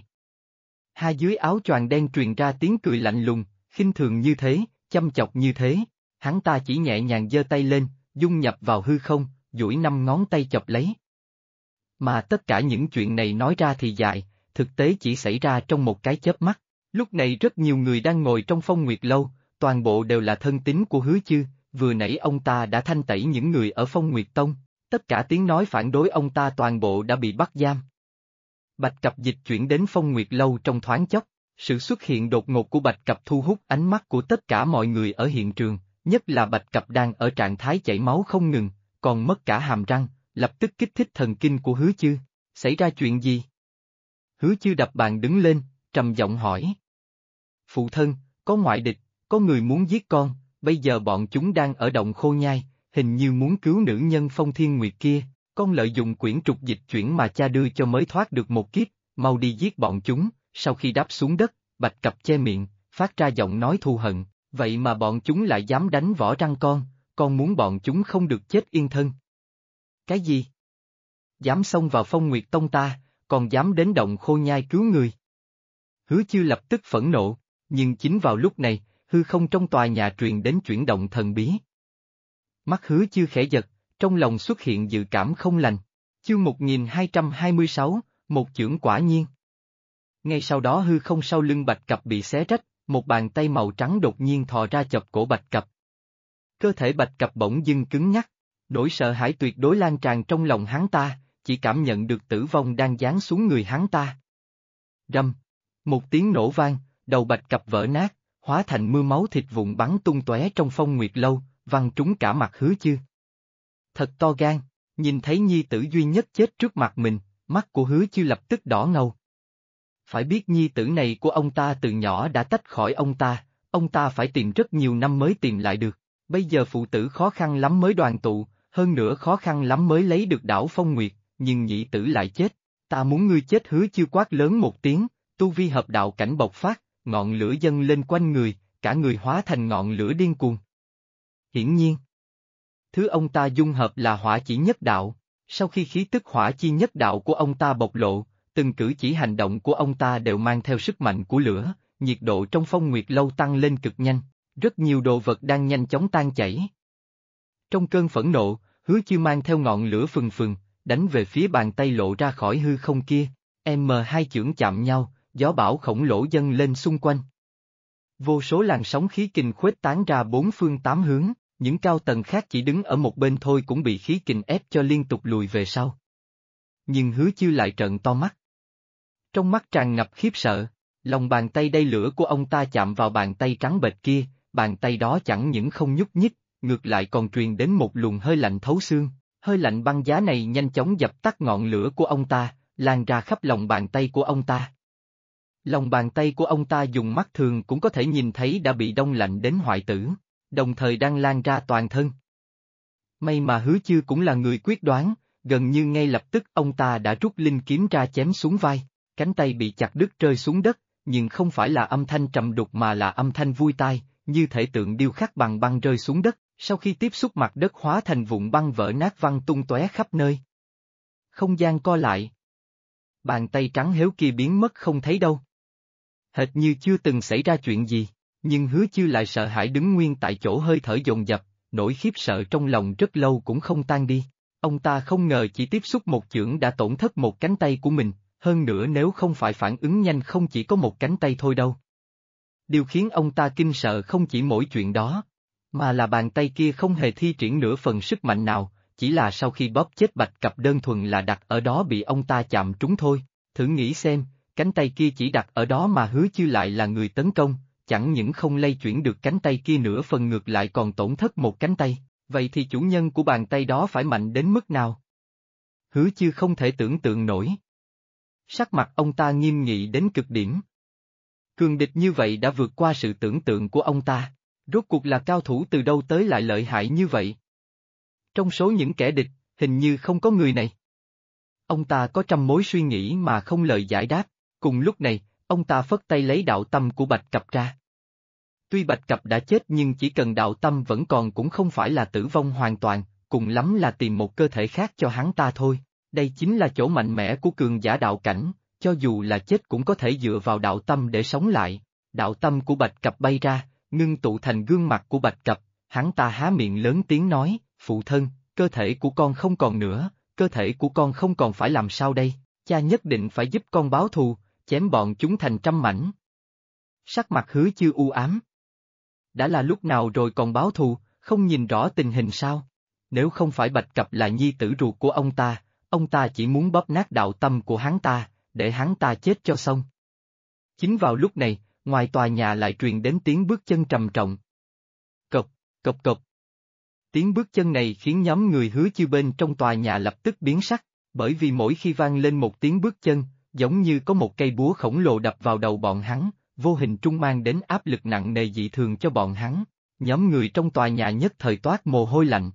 Dưới áo choàng đen truyền ra tiếng cười lạnh lùng, khinh thường như thế, chăm chọc như thế, hắn ta chỉ nhẹ nhàng giơ tay lên, dung nhập vào hư không, duỗi 5 ngón tay chọc lấy. Mà tất cả những chuyện này nói ra thì dài, thực tế chỉ xảy ra trong một cái chớp mắt. Lúc này rất nhiều người đang ngồi trong Phong Nguyệt Lâu, toàn bộ đều là thân tín của Hứa Chư, vừa nãy ông ta đã thanh tẩy những người ở Phong Nguyệt Tông, tất cả tiếng nói phản đối ông ta toàn bộ đã bị bắt giam. Bạch Cập dịch chuyển đến Phong Nguyệt Lâu trong thoáng chốc, sự xuất hiện đột ngột của Bạch Cập thu hút ánh mắt của tất cả mọi người ở hiện trường, nhất là Bạch Cập đang ở trạng thái chảy máu không ngừng, còn mất cả hàm răng, lập tức kích thích thần kinh của Hứa Chư. Xảy ra chuyện gì? Hứa Chư đập bàn đứng lên, trầm giọng hỏi. Phụ thân, có ngoại địch, có người muốn giết con, bây giờ bọn chúng đang ở động Khô Nhai, hình như muốn cứu nữ nhân Phong Thiên Nguyệt kia, con lợi dụng quyển trục dịch chuyển mà cha đưa cho mới thoát được một kiếp, mau đi giết bọn chúng. Sau khi đáp xuống đất, Bạch Cập che miệng, phát ra giọng nói thù hận, vậy mà bọn chúng lại dám đánh võ răng con muốn bọn chúng không được chết yên thân. Cái gì? Dám xông vào Phong Nguyệt Tông ta, còn dám đến động Khô Nhai cứu người. Hứa Chư lập tức phẫn nộ, nhưng chính vào lúc này, hư không trong tòa nhà truyền đến chuyển động thần bí. Mắt Hứa Chư khẽ giật, trong lòng xuất hiện dự cảm không lành. Chương 1226, một chưởng quả nhiên. Ngay sau đó hư không sau lưng Bạch Cập bị xé rách, một bàn tay màu trắng đột nhiên thò ra chộp cổ Bạch Cập. Cơ thể Bạch Cập bỗng dưng cứng nhắc, nỗi sợ hãi tuyệt đối lan tràn trong lòng hắn ta, chỉ cảm nhận được tử vong đang giáng xuống người hắn ta. Rầm, một tiếng nổ vang, đầu Bạch Cập vỡ nát, hóa thành mưa máu thịt vụn bắn tung tóe trong Phong Nguyệt Lâu, văng trúng cả mặt Hứa Chư. Thật to gan, nhìn thấy nhi tử duy nhất chết trước mặt mình, mắt của Hứa Chư lập tức đỏ ngầu. Phải biết nhi tử này của ông ta từ nhỏ đã tách khỏi ông ta phải tìm rất nhiều năm mới tìm lại được, bây giờ phụ tử khó khăn lắm mới đoàn tụ, hơn nữa khó khăn lắm mới lấy được đảo Phong Nguyệt, nhưng nhị tử lại chết, ta muốn ngươi chết. Hứa Chư quát lớn một tiếng, tu vi hợp đạo cảnh bộc phát, ngọn lửa dâng lên quanh người, cả người hóa thành ngọn lửa điên cuồng. Hiển nhiên, thứ ông ta dung hợp là hỏa chỉ nhất đạo, sau khi khí tức hỏa chi nhất đạo của ông ta bộc lộ, từng cử chỉ hành động của ông ta đều mang theo sức mạnh của lửa, nhiệt độ trong Phong Nguyệt Lâu tăng lên cực nhanh, rất nhiều đồ vật đang nhanh chóng tan chảy. Trong cơn phẫn nộ, Hứa Chư mang theo ngọn lửa phừng phừng, đánh về phía bàn tay lộ ra khỏi hư không kia, hai chưởng chạm nhau, gió bão khổng lồ dâng lên xung quanh. Vô số làn sóng khí kình khuếch tán ra bốn phương tám hướng, những cao tầng khác chỉ đứng ở một bên thôi cũng bị khí kình ép cho liên tục lùi về sau. Nhưng Hứa Chư lại trợn to mắt. Trong mắt tràn ngập khiếp sợ, lòng bàn tay đầy lửa của ông ta chạm vào bàn tay trắng bệch kia, bàn tay đó chẳng những không nhúc nhích, ngược lại còn truyền đến một luồng hơi lạnh thấu xương, Hơi lạnh băng giá này nhanh chóng dập tắt ngọn lửa của ông ta, lan ra khắp lòng bàn tay của ông ta. Lòng bàn tay của ông ta dùng mắt thường cũng có thể nhìn thấy đã bị đông lạnh đến hoại tử, đồng thời đang lan ra toàn thân. May mà Hứa Chư cũng là người quyết đoán, gần như ngay lập tức ông ta đã rút linh kiếm ra chém xuống vai, cánh tay bị chặt đứt rơi xuống đất, nhưng không phải là âm thanh trầm đục mà là âm thanh vui tai, như thể tượng điêu khắc bằng băng rơi xuống đất, sau khi tiếp xúc mặt đất hóa thành vụn băng vỡ nát văng tung tóe khắp nơi. Không gian co lại. Bàn tay trắng héo kia biến mất không thấy đâu. Hệt như chưa từng xảy ra chuyện gì, nhưng Hứa Chư lại sợ hãi đứng nguyên tại chỗ hơi thở dồn dập, nỗi khiếp sợ trong lòng rất lâu cũng không tan đi. Ông ta không ngờ chỉ tiếp xúc một chưởng đã tổn thất một cánh tay của mình, hơn nữa nếu không phải phản ứng nhanh không chỉ có một cánh tay thôi đâu. Điều khiến ông ta kinh sợ không chỉ mỗi chuyện đó, mà là bàn tay kia không hề thi triển nửa phần sức mạnh nào, chỉ là sau khi bóp chết Bạch Cập đơn thuần là đặt ở đó bị ông ta chạm trúng thôi. Thử nghĩ xem, cánh tay kia chỉ đặt ở đó mà Hứa Chư lại là người tấn công, chẳng những không lay chuyển được cánh tay kia nửa phần ngược lại còn tổn thất một cánh tay, vậy thì chủ nhân của bàn tay đó phải mạnh đến mức nào? Hứa Chư không thể tưởng tượng nổi. Sắc mặt ông ta nghiêm nghị đến cực điểm. Cường địch như vậy đã vượt qua sự tưởng tượng của ông ta, rốt cuộc là cao thủ từ đâu tới lại lợi hại như vậy? Trong số những kẻ địch, hình như không có người này. Ông ta có trăm mối suy nghĩ mà không lời giải đáp, cùng lúc này, ông ta phất tay lấy đạo tâm của Bạch Cập ra. Tuy Bạch Cập đã chết nhưng chỉ cần đạo tâm vẫn còn cũng không phải là tử vong hoàn toàn, cùng lắm là tìm một cơ thể khác cho hắn ta thôi. Đây chính là chỗ mạnh mẽ của cường giả đạo cảnh, cho dù là chết cũng có thể dựa vào đạo tâm để sống lại. Đạo tâm của Bạch Cập bay ra, ngưng tụ thành gương mặt của Bạch Cập, hắn ta há miệng lớn tiếng nói, phụ thân, cơ thể của con không còn nữa, cơ thể của con không còn phải làm sao đây, cha nhất định phải giúp con báo thù, chém bọn chúng thành trăm mảnh. Sắc mặt Hứa Chư u ám. Đã là lúc nào rồi còn báo thù, không nhìn rõ tình hình sao? Nếu không phải Bạch Cập là nhi tử ruột của ông ta chỉ muốn bóp nát đạo tâm của hắn ta, để hắn ta chết cho xong. Chính vào lúc này, ngoài tòa nhà lại truyền đến tiếng bước chân trầm trọng. Cộc, cộc cộc. Tiếng bước chân này khiến nhóm người Hứa Chư bên trong tòa nhà lập tức biến sắc, bởi vì mỗi khi vang lên một tiếng bước chân, giống như có một cây búa khổng lồ đập vào đầu bọn hắn, vô hình trung mang đến áp lực nặng nề dị thường cho bọn hắn. Nhóm người trong tòa nhà nhất thời toát mồ hôi lạnh.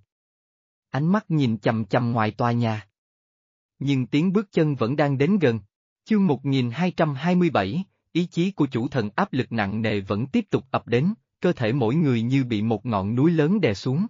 Ánh mắt nhìn chằm chằm ngoài tòa nhà. Nhưng tiếng bước chân vẫn đang đến gần. Chương 1227, ý chí của chủ thần áp lực nặng nề vẫn tiếp tục ập đến, cơ thể mỗi người như bị một ngọn núi lớn đè xuống.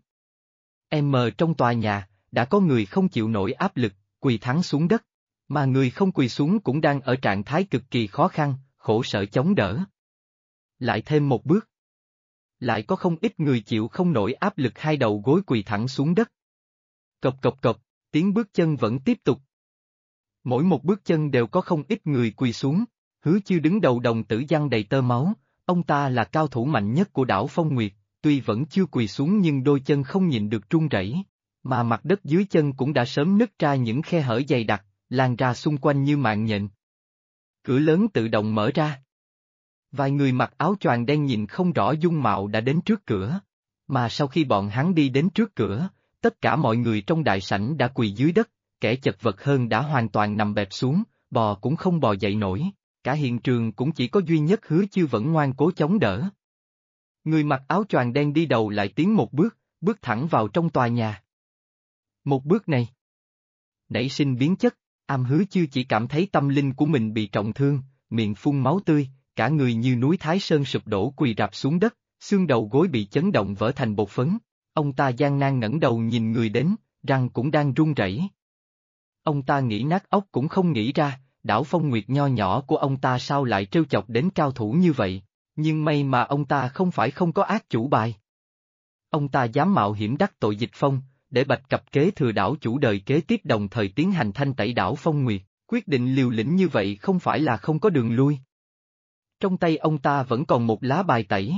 Trong tòa nhà, đã có người không chịu nổi áp lực, quỳ thẳng xuống đất, mà người không quỳ xuống cũng đang ở trạng thái cực kỳ khó khăn, khổ sở chống đỡ. Lại thêm một bước. Lại có không ít người chịu không nổi áp lực hai đầu gối quỳ thẳng xuống đất. Cộc cộc cộc, tiếng bước chân vẫn tiếp tục. Mỗi một bước chân đều có không ít người quỳ xuống, Hứa Chư đứng đầu đồng tử giăng đầy tơ máu, ông ta là cao thủ mạnh nhất của đảo Phong Nguyệt, tuy vẫn chưa quỳ xuống nhưng đôi chân không nhịn được run rẩy, mà mặt đất dưới chân cũng đã sớm nứt ra những khe hở dày đặc, lan ra xung quanh như mạng nhện. Cửa lớn tự động mở ra. Vài người mặc áo choàng đen nhìn không rõ dung mạo đã đến trước cửa, mà sau khi bọn hắn đi đến trước cửa, tất cả mọi người trong đại sảnh đã quỳ dưới đất, kẻ chật vật hơn đã hoàn toàn nằm bẹp xuống, bò cũng không bò dậy nổi, cả hiện trường cũng chỉ có duy nhất Hứa Chư vẫn ngoan cố chống đỡ. Người mặc áo choàng đen đi đầu lại tiến một bước, bước thẳng vào trong tòa nhà. Một bước này nảy sinh biến chất, Hứa Chư chỉ cảm thấy tâm linh của mình bị trọng thương, miệng phun máu tươi, cả người như núi Thái Sơn sụp đổ quỳ rạp xuống đất, xương đầu gối bị chấn động vỡ thành bột phấn. Ông ta gian nan ngẩng đầu nhìn người đến, răng cũng đang run rẩy. Ông ta nghĩ nát óc cũng không nghĩ ra, đảo Phong Nguyệt nho nhỏ của ông ta sao lại trêu chọc đến cao thủ như vậy, nhưng may mà ông ta không phải không có ác chủ bài. Ông ta dám mạo hiểm đắc tội Dịch Phong, để Bạch Cập kế thừa đảo chủ đời kế tiếp đồng thời tiến hành thanh tẩy đảo Phong Nguyệt, quyết định liều lĩnh như vậy không phải là không có đường lui. Trong tay ông ta vẫn còn một lá bài tẩy.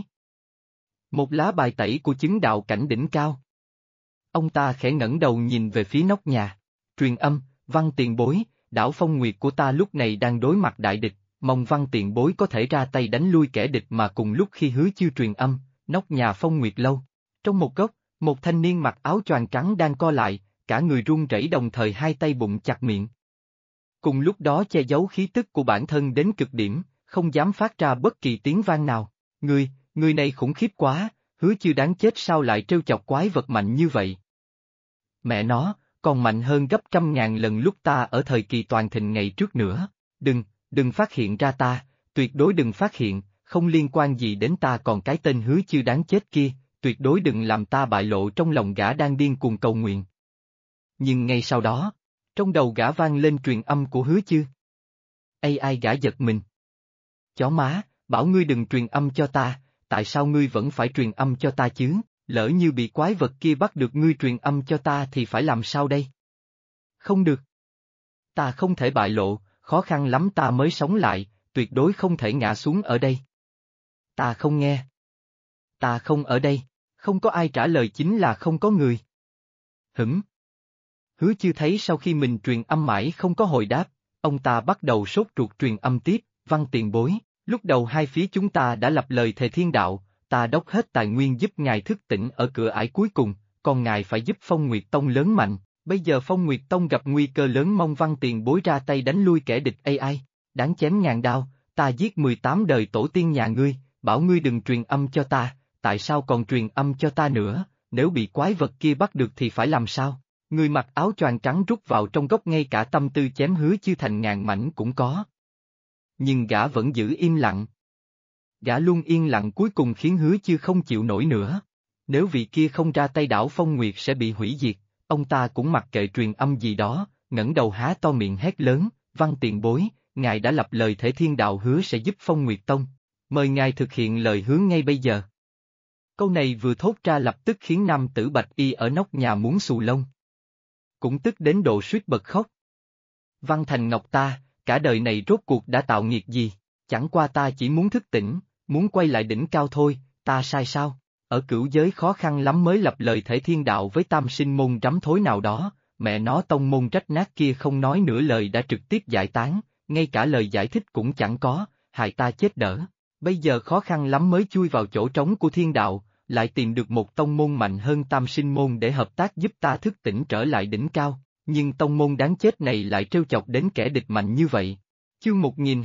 Một lá bài tẩy của chứng đạo cảnh đỉnh cao. Ông ta khẽ ngẩng đầu nhìn về phía nóc nhà. Truyền âm, Văn tiền bối, đảo Phong Nguyệt của ta lúc này đang đối mặt đại địch, mong Văn tiền bối có thể ra tay đánh lui kẻ địch mà cùng lúc khi Hứa Chư truyền âm, nóc nhà Phong Nguyệt lâu. Trong một góc, một thanh niên mặc áo choàng trắng đang co lại, cả người run rẩy đồng thời hai tay bụng chặt miệng. Cùng lúc đó che giấu khí tức của bản thân đến cực điểm, không dám phát ra bất kỳ tiếng vang nào. Người này khủng khiếp quá, Hứa Chiêu đáng chết sao lại trêu chọc quái vật mạnh như vậy. Mẹ nó, còn mạnh hơn gấp 100.000 lần lúc ta ở thời kỳ toàn thịnh ngày trước nữa. Đừng phát hiện ra ta, tuyệt đối đừng phát hiện, không liên quan gì đến ta, còn cái tên Hứa Chiêu đáng chết kia, tuyệt đối đừng làm ta bại lộ trong lòng gã đang điên cuồng cầu nguyện. Nhưng ngay sau đó, trong đầu gã vang lên truyền âm của Hứa Chiêu. Ai gã giật mình. Chó má, bảo ngươi đừng truyền âm cho ta, tại sao ngươi vẫn phải truyền âm cho ta chứ, lỡ như bị quái vật kia bắt được ngươi truyền âm cho ta thì phải làm sao đây? Không được. Ta không thể bại lộ, khó khăn lắm ta mới sống lại, tuyệt đối không thể ngã xuống ở đây. Ta không nghe. Ta không ở đây, không có ai trả lời chính là không có người. Hứa Chiêu thấy sau khi mình truyền âm mãi không có hồi đáp, ông ta bắt đầu sốt ruột truyền âm tiếp, Văn tiền bối, lúc đầu hai phía chúng ta đã lập lời thề thiên đạo, ta đốc hết tài nguyên giúp ngài thức tỉnh ở cửa ải cuối cùng, còn ngài phải giúp Phong Nguyệt Tông lớn mạnh, bây giờ Phong Nguyệt Tông gặp nguy cơ lớn, mong Văn tiền bối ra tay đánh lui kẻ địch ai, đáng chém ngàn đao, ta giết 18 đời tổ tiên nhà ngươi, bảo ngươi đừng truyền âm cho ta, tại sao còn truyền âm cho ta nữa, nếu bị quái vật kia bắt được thì phải làm sao? Người mặc áo choàng trắng rút vào trong góc, ngay cả tâm tư chém Hứa Chiêu thành ngàn mảnh cũng có. Nhưng gã vẫn giữ im lặng. Gã luôn yên lặng cuối cùng khiến Hứa Chiêu không chịu nổi nữa. Nếu vị kia không ra tay đảo Phong Nguyệt sẽ bị hủy diệt, ông ta cũng mặc kệ truyền âm gì đó, ngẩng đầu há to miệng hét lớn, Văn tiền bối, ngài đã lập lời thể thiên đạo hứa sẽ giúp Phong Nguyệt Tông. Mời ngài thực hiện lời hứa ngay bây giờ. Câu này vừa thốt ra lập tức khiến nam tử bạch y ở nóc nhà muốn xù lông. Cũng tức đến độ suýt bật khóc. Văn Thành Ngọc ta, cả đời này rốt cuộc đã tạo nghiệp gì, chẳng qua ta chỉ muốn thức tỉnh, muốn quay lại đỉnh cao thôi, ta sai sao? Ở cửu giới khó khăn lắm mới lập lời thể thiên đạo với tam sinh môn rắm thối nào đó, mẹ nó tông môn rách nát kia không nói nửa lời đã trực tiếp giải tán, ngay cả lời giải thích cũng chẳng có, hại ta chết đỡ. Bây giờ khó khăn lắm mới chui vào chỗ trống của thiên đạo, lại tìm được một tông môn mạnh hơn tam sinh môn để hợp tác giúp ta thức tỉnh trở lại đỉnh cao, nhưng tông môn đáng chết này lại trêu chọc đến kẻ địch mạnh như vậy. Chương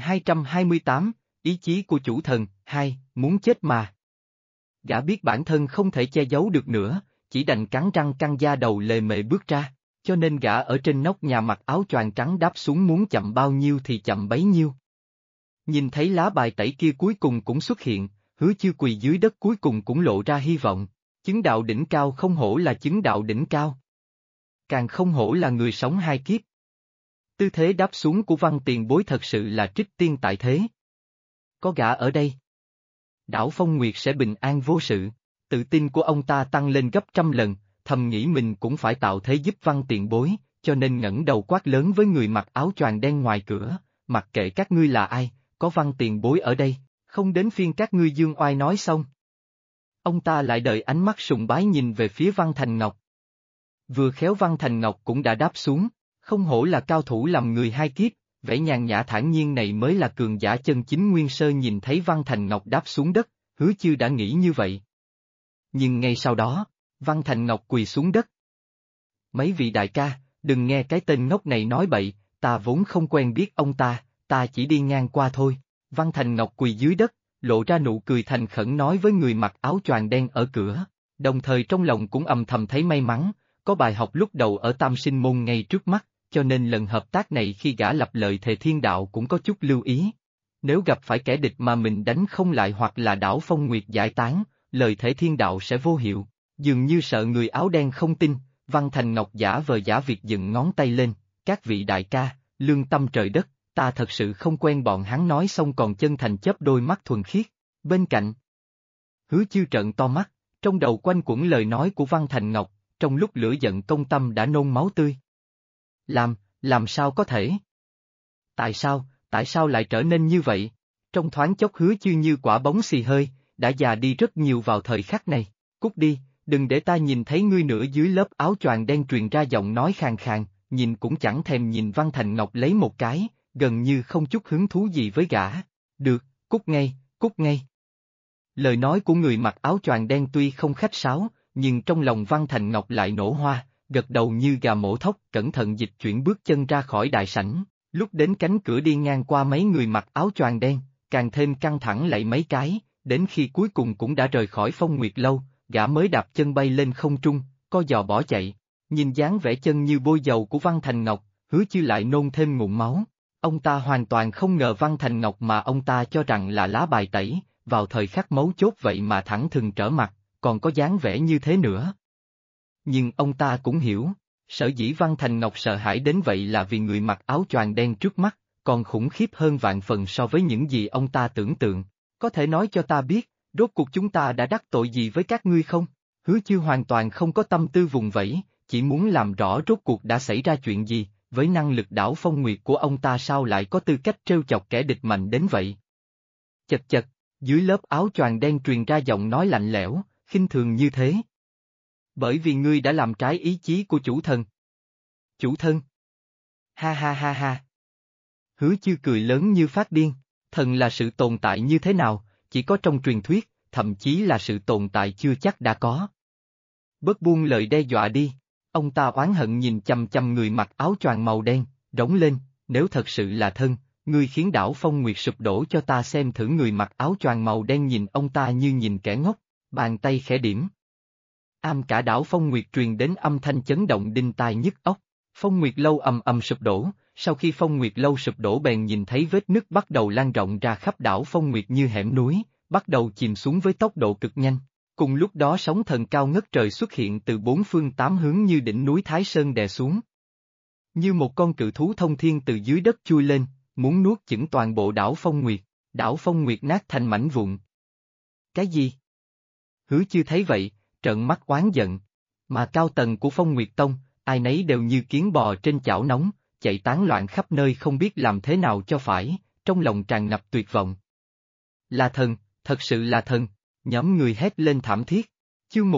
1228, Ý chí của chủ thần, 2, muốn chết mà. Gã biết bản thân không thể che giấu được nữa, chỉ đành cắn răng căng da đầu lề mề bước ra, cho nên gã ở trên nóc nhà mặc áo choàng trắng đáp xuống, muốn chậm bao nhiêu thì chậm bấy nhiêu. Nhìn thấy lá bài tẩy kia cuối cùng cũng xuất hiện, Hứa Chiêu quỳ dưới đất cuối cùng cũng lộ ra hy vọng, chứng đạo đỉnh cao không hổ là chứng đạo đỉnh cao. Càng không hổ là người sống hai kiếp. Tư thế đáp xuống của Văn tiền bối thật sự là trích tiên tại thế. Có gã ở đây, đảo Phong Nguyệt sẽ bình an vô sự, tự tin của ông ta tăng lên gấp 100 lần, thầm nghĩ mình cũng phải tạo thế giúp Văn tiền bối, cho nên ngẩng đầu quát lớn với người mặc áo choàng đen ngoài cửa, mặc kệ các ngươi là ai, có Văn tiền bối ở đây, không đến phiên các ngươi dương oai. Nói xong, ông ta lại đợi ánh mắt sùng bái nhìn về phía Văn Thành Ngọc. Vừa khéo Văn Thành Ngọc cũng đã đáp xuống, không hổ là cao thủ làm người hai kiếp, vẻ nhàn nhã thản nhiên này mới là cường giả chân chính. Nguyên Sơ nhìn thấy Văn Thành Ngọc đáp xuống đất, Hứa Chiêu đã nghĩ như vậy. Nhưng ngay sau đó, Văn Thành Ngọc quỳ xuống đất. Mấy vị đại ca, đừng nghe cái tên ngốc này nói bậy, ta vốn không quen biết ông ta chỉ đi ngang qua thôi. Văn Thành Ngọc quỳ dưới đất, lộ ra nụ cười thành khẩn nói với người mặc áo choàng đen ở cửa, đồng thời trong lòng cũng âm thầm thấy may mắn, có bài học lúc đầu ở tam sinh môn ngay trước mắt, cho nên lần hợp tác này khi gã lập lời thề thiên đạo cũng có chút lưu ý. Nếu gặp phải kẻ địch mà mình đánh không lại hoặc là đảo Phong Nguyệt giải tán, lời thể thiên đạo sẽ vô hiệu. Dường như sợ người áo đen không tin, Văn Thành Ngọc giả vờ giả việc dựng ngón tay lên, các vị đại ca, lương tâm trời đất, ta thật sự không quen bọn hắn. Nói xong còn chân thành chớp đôi mắt thuần khiết. Bên cạnh, Hứa Chiêu trợn to mắt, trong đầu quanh quẩn lời nói của Văn Thành Ngọc, trong lúc lửa giận công tâm đã nôn máu tươi. Làm sao có thể? Tại sao lại trở nên như vậy? Trong thoáng chốc Hứa Chiêu như quả bóng xì hơi, đã già đi rất nhiều vào thời khắc này. Cút đi, đừng để ta nhìn thấy ngươi nữa. Dưới lớp áo choàng đen truyền ra giọng nói khàn khàn, nhìn cũng chẳng thèm nhìn Văn Thành Ngọc lấy một cái, gần như không chút hứng thú gì với gã. Được, cút ngay. Lời nói của người mặc áo choàng đen tuy không khách sáo, nhưng trong lòng Văn Thành Ngọc lại nổ hoa, gật đầu như gà mổ thóc, cẩn thận dịch chuyển bước chân ra khỏi đại sảnh, lúc đến cánh cửa đi ngang qua mấy người mặc áo choàng đen, càng thêm căng thẳng lạy mấy cái, đến khi cuối cùng cũng đã rời khỏi Phong Nguyệt lâu, gã mới đạp chân bay lên không trung, co giò bỏ chạy, nhìn dáng vẻ chân như bôi dầu của Văn Thành Ngọc, Hứa Chiêu lại nôn thêm ngụm máu. Ông ta hoàn toàn không ngờ Văn Thành Ngọc mà ông ta cho rằng là lá bài tẩy, vào thời khắc mấu chốt vậy mà thẳng thừng trở mặt, còn có dáng vẻ như thế nữa. Nhưng ông ta cũng hiểu, sở dĩ Văn Thành Ngọc sợ hãi đến vậy là vì người mặc áo choàng đen trước mắt, còn khủng khiếp hơn vạn phần so với những gì ông ta tưởng tượng. Có thể nói cho ta biết, rốt cuộc chúng ta đã đắc tội gì với các ngươi không? Hứa Chiêu hoàn toàn không có tâm tư vùng vẫy, chỉ muốn làm rõ rốt cuộc đã xảy ra chuyện gì, với năng lực đảo phong nguyệt của ông ta sao lại có tư cách trêu chọc kẻ địch mạnh đến vậy. Chật chật, dưới lớp áo choàng đen truyền ra giọng nói lạnh lẽo, khinh thường như thế. Bởi vì ngươi đã làm trái ý chí của chủ thần. Chủ thân. Ha ha ha ha. Hứa Chiêu cười lớn như phát điên, thần là sự tồn tại như thế nào, chỉ có trong truyền thuyết, thậm chí là sự tồn tại chưa chắc đã có. Bớt buông lời đe dọa đi, ông ta oán hận nhìn chằm chằm người mặc áo choàng màu đen, rống lên, nếu thật sự là thân, ngươi khiến đảo Phong Nguyệt sụp đổ cho ta xem thử. Người mặc áo choàng màu đen nhìn ông ta như nhìn kẻ ngốc, bàn tay khẽ điểm. Cả đảo Phong Nguyệt truyền đến âm thanh chấn động đinh tai nhức óc, Phong Nguyệt lâu ầm ầm sụp đổ, sau khi Phong Nguyệt lâu sụp đổ bèn nhìn thấy vết nứt bắt đầu lan rộng ra khắp đảo Phong Nguyệt như hẻm núi, bắt đầu chìm xuống với tốc độ cực nhanh. Cùng lúc đó sóng thần cao ngất trời xuất hiện từ bốn phương tám hướng như đỉnh núi Thái Sơn đè xuống. Như một con cự thú thông thiên từ dưới đất chui lên, muốn nuốt chửng toàn bộ đảo Phong Nguyệt, đảo Phong Nguyệt nát thành mảnh vụn. Cái gì? Hứa Chiêu thấy vậy, trợn mắt oán giận, mà cao tầng của Phong Nguyệt Tông, ai nấy đều như kiến bò trên chảo nóng, chạy tán loạn khắp nơi không biết làm thế nào cho phải, trong lòng tràn ngập tuyệt vọng. Là thần, thật sự là thần, nhóm người hét lên thảm thiết. Chương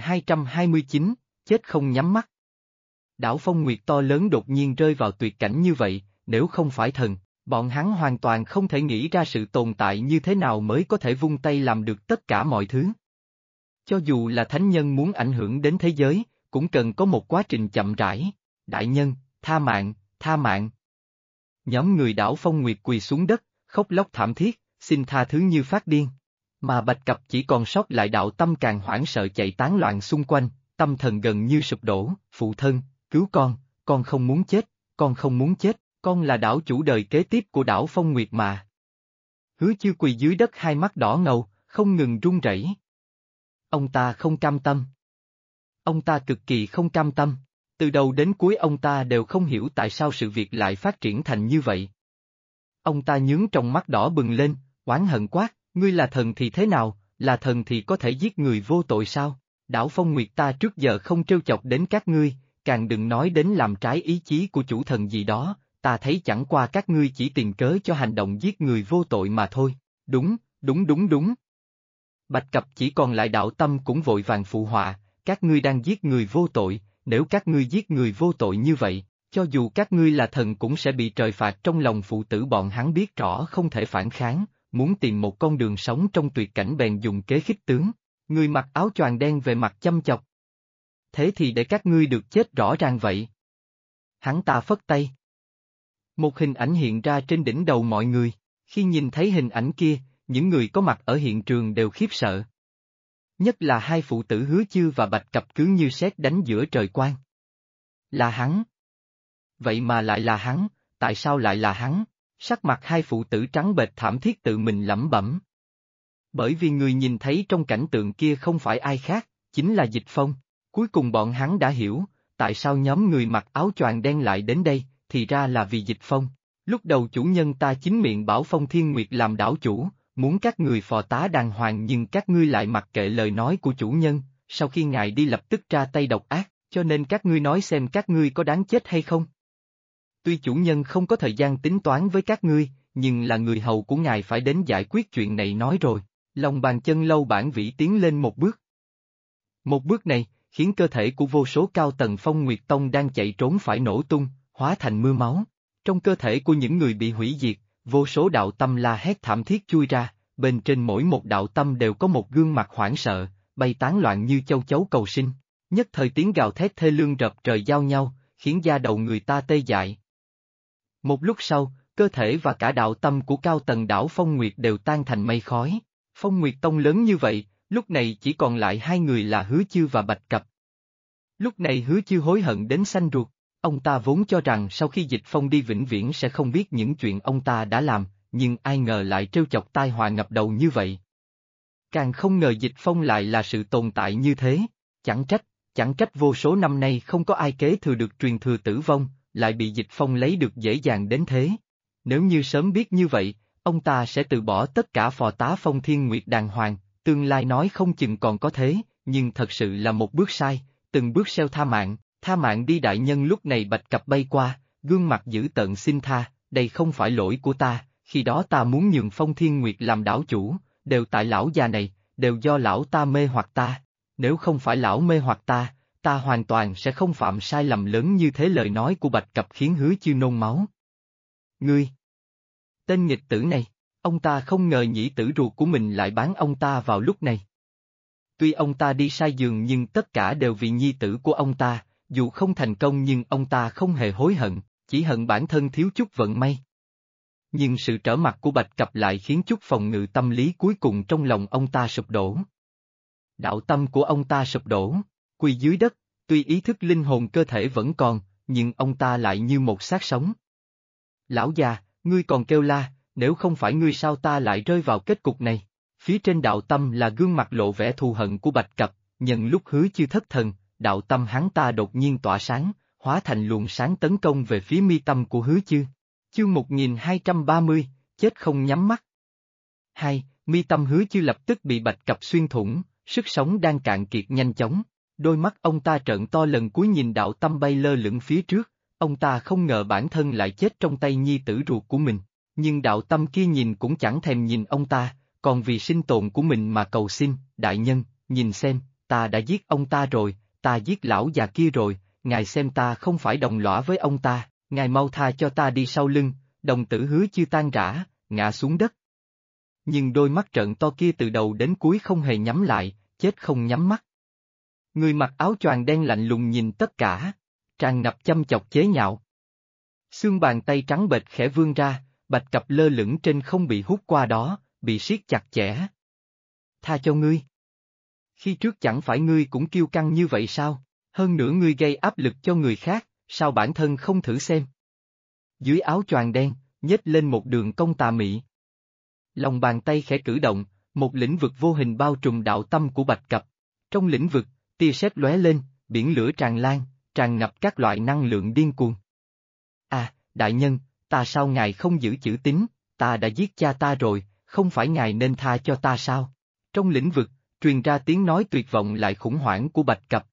1229, chết không nhắm mắt. Đảo Phong Nguyệt to lớn đột nhiên rơi vào tuyệt cảnh như vậy, nếu không phải thần, bọn hắn hoàn toàn không thể nghĩ ra sự tồn tại như thế nào mới có thể vung tay làm được tất cả mọi thứ. Cho dù là thánh nhân muốn ảnh hưởng đến thế giới, cũng cần có một quá trình chậm rãi. Đại nhân, tha mạng, tha mạng. Nhóm người đảo Phong Nguyệt quỳ xuống đất, khóc lóc thảm thiết, xin tha thứ như phát điên. Mà Bạch Cập chỉ còn sót lại đạo tâm càng hoảng sợ chạy tán loạn xung quanh, tâm thần gần như sụp đổ. Phụ thân, cứu con không muốn chết, con không muốn chết, con là đảo chủ đời kế tiếp của đảo Phong Nguyệt mà. Hứa Chiêu quỳ dưới đất hai mắt đỏ ngầu, không ngừng run rẩy. Ông ta không cam tâm. Ông ta cực kỳ không cam tâm, từ đầu đến cuối ông ta đều không hiểu tại sao sự việc lại phát triển thành như vậy. Ông ta nhướng trong mắt đỏ bừng lên, oán hận quát, ngươi là thần thì thế nào, là thần thì có thể giết người vô tội sao? Đảo Phong Nguyệt ta trước giờ không trêu chọc đến các ngươi, càng đừng nói đến làm trái ý chí của chủ thần gì đó, ta thấy chẳng qua các ngươi chỉ tìm cớ cho hành động giết người vô tội mà thôi. Đúng, đúng đúng đúng. Bạch Cập chỉ còn lại đạo tâm cũng vội vàng phụ họa, các ngươi đang giết người vô tội, nếu các ngươi giết người vô tội như vậy, cho dù các ngươi là thần cũng sẽ bị trời phạt. Trong lòng phụ tử bọn hắn biết rõ không thể phản kháng, muốn tìm một con đường sống trong tuyệt cảnh bèn dùng kế khích tướng, người mặc áo choàng đen về mặt chăm chọc. Thế thì để các ngươi được chết rõ ràng vậy. Hắn ta phất tay. Một hình ảnh hiện ra trên đỉnh đầu mọi người, khi nhìn thấy hình ảnh kia, những người có mặt ở hiện trường đều khiếp sợ. Nhất là hai phụ tử Hứa Chiêu và Bạch Cập cứ như sét đánh giữa trời quang. Là hắn. Vậy mà lại là hắn, tại sao lại là hắn? Sắc mặt hai phụ tử trắng bệch thảm thiết tự mình lẩm bẩm. Bởi vì người nhìn thấy trong cảnh tượng kia không phải ai khác, chính là Dịch Phong. Cuối cùng bọn hắn đã hiểu, tại sao nhóm người mặc áo choàng đen lại đến đây, thì ra là vì Dịch Phong. Lúc đầu chủ nhân ta chính miệng bảo Phong Thiên Nguyệt làm đảo chủ, muốn các người phò tá đàng hoàng, nhưng các ngươi lại mặc kệ lời nói của chủ nhân, sau khi ngài đi lập tức ra tay độc ác, cho nên các ngươi nói xem các ngươi có đáng chết hay không? Tuy chủ nhân không có thời gian tính toán với các ngươi, nhưng là người hầu của ngài phải đến giải quyết chuyện này nói rồi. Lòng bàn chân Lâu Bản Vĩ tiến lên một bước. Một bước này, khiến cơ thể của vô số cao tầng Phong Nguyệt Tông đang chạy trốn phải nổ tung, hóa thành mưa máu. Trong cơ thể của những người bị hủy diệt, vô số đạo tâm la hét thảm thiết chui ra, bên trên mỗi một đạo tâm đều có một gương mặt hoảng sợ, bay tán loạn như châu chấu cầu sinh. Nhất thời tiếng gào thét thê lương rập trời giao nhau, khiến da đầu người ta tê dại. Một lúc sau, cơ thể và cả đạo tâm của cao tầng đảo Phong Nguyệt đều tan thành mây khói. Phong Nguyệt Tông lớn như vậy, lúc này chỉ còn lại hai người là Hứa Chư và Bạch Cập. Lúc này Hứa Chư hối hận đến xanh ruột, ông ta vốn cho rằng sau khi Dịch Phong đi vĩnh viễn sẽ không biết những chuyện ông ta đã làm, nhưng ai ngờ lại trêu chọc tai họa ngập đầu như vậy. Càng không ngờ Dịch Phong lại là sự tồn tại như thế, chẳng trách vô số năm nay không có ai kế thừa được truyền thừa Tử Vong, lại bị Dịch Phong lấy được dễ dàng đến thế. Nếu như sớm biết như vậy, ông ta sẽ từ bỏ tất cả phò tá Phong Thiên Nguyệt đàng hoàng, tương lai nói không chừng còn có thế, nhưng thật sự là một bước sai, từng bước seo tha mạng đi đại nhân. Lúc này Bạch Cập bay qua, gương mặt dữ tợn xin tha, đây không phải lỗi của ta, khi đó ta muốn nhường Phong Thiên Nguyệt làm đảo chủ, đều tại lão già này, đều do lão ta mê hoặc ta, nếu không phải lão mê hoặc ta hoàn toàn sẽ không phạm sai lầm lớn như thế. Lời nói của Bạch Cập khiến Hứa Chư nôn máu. Ngươi! Tên nghịch tử này, ông ta không ngờ nhĩ tử ruột của mình lại bán ông ta vào lúc này. Tuy ông ta đi sai giường nhưng tất cả đều vì nhi tử của ông ta, dù không thành công nhưng ông ta không hề hối hận, chỉ hận bản thân thiếu chút vận may. Nhưng sự trở mặt của Bạch Cập lại khiến chút phòng ngự tâm lý cuối cùng trong lòng ông ta sụp đổ. Đạo tâm của ông ta sụp đổ, quỳ dưới đất, tuy ý thức linh hồn cơ thể vẫn còn, nhưng ông ta lại như một xác sống. Lão già, ngươi còn kêu la, nếu không phải ngươi sao ta lại rơi vào kết cục này? Phía trên đạo tâm là gương mặt lộ vẻ thù hận của Bạch Cập, nhân lúc Hứa Chư thất thần, đạo tâm hắn ta đột nhiên tỏa sáng, hóa thành luồng sáng tấn công về phía mi tâm của Hứa Chư. Chương 1230, chết không nhắm mắt. Mi tâm Hứa Chư lập tức bị Bạch Cập xuyên thủng, sức sống đang cạn kiệt nhanh chóng, đôi mắt ông ta trợn to lần cuối nhìn đạo tâm bay lơ lửng phía trước, ông ta không ngờ bản thân lại chết trong tay nhi tử ruột của mình, nhưng đạo tâm kia nhìn cũng chẳng thèm nhìn ông ta, còn vì sinh tồn của mình mà cầu xin, đại nhân, nhìn xem, ta đã giết ông ta rồi, ta giết lão già kia rồi, ngài xem ta không phải đồng lõa với ông ta, ngài mau tha cho ta đi. Sau lưng, đồng tử Hứa Chư tan rã, ngã xuống đất. Nhưng đôi mắt trợn to kia từ đầu đến cuối không hề nhắm lại, chết không nhắm mắt. Người mặc áo choàng đen lạnh lùng nhìn tất cả, tràn ngập chăm chọc chế nhạo. Xương bàn tay trắng bệch khẽ vươn ra, Bạch Cập lơ lửng trên không bị hút qua đó, bị siết chặt chẽ. Tha cho ngươi. Khi trước chẳng phải ngươi cũng kiêu căng như vậy sao, hơn nữa ngươi gây áp lực cho người khác, sao bản thân không thử xem? Dưới áo choàng đen, nhếch lên một đường cong tà mị. Lòng bàn tay khẽ cử động, một lĩnh vực vô hình bao trùm đạo tâm của Bạch Cập. Trong lĩnh vực, tia sét lóe lên, biển lửa tràn lan, tràn ngập các loại năng lượng điên cuồng. À, đại nhân, ta sao ngài không giữ chữ tín, ta đã giết cha ta rồi, không phải ngài nên tha cho ta sao? Trong lĩnh vực, truyền ra tiếng nói tuyệt vọng lại khủng hoảng của Bạch Cập.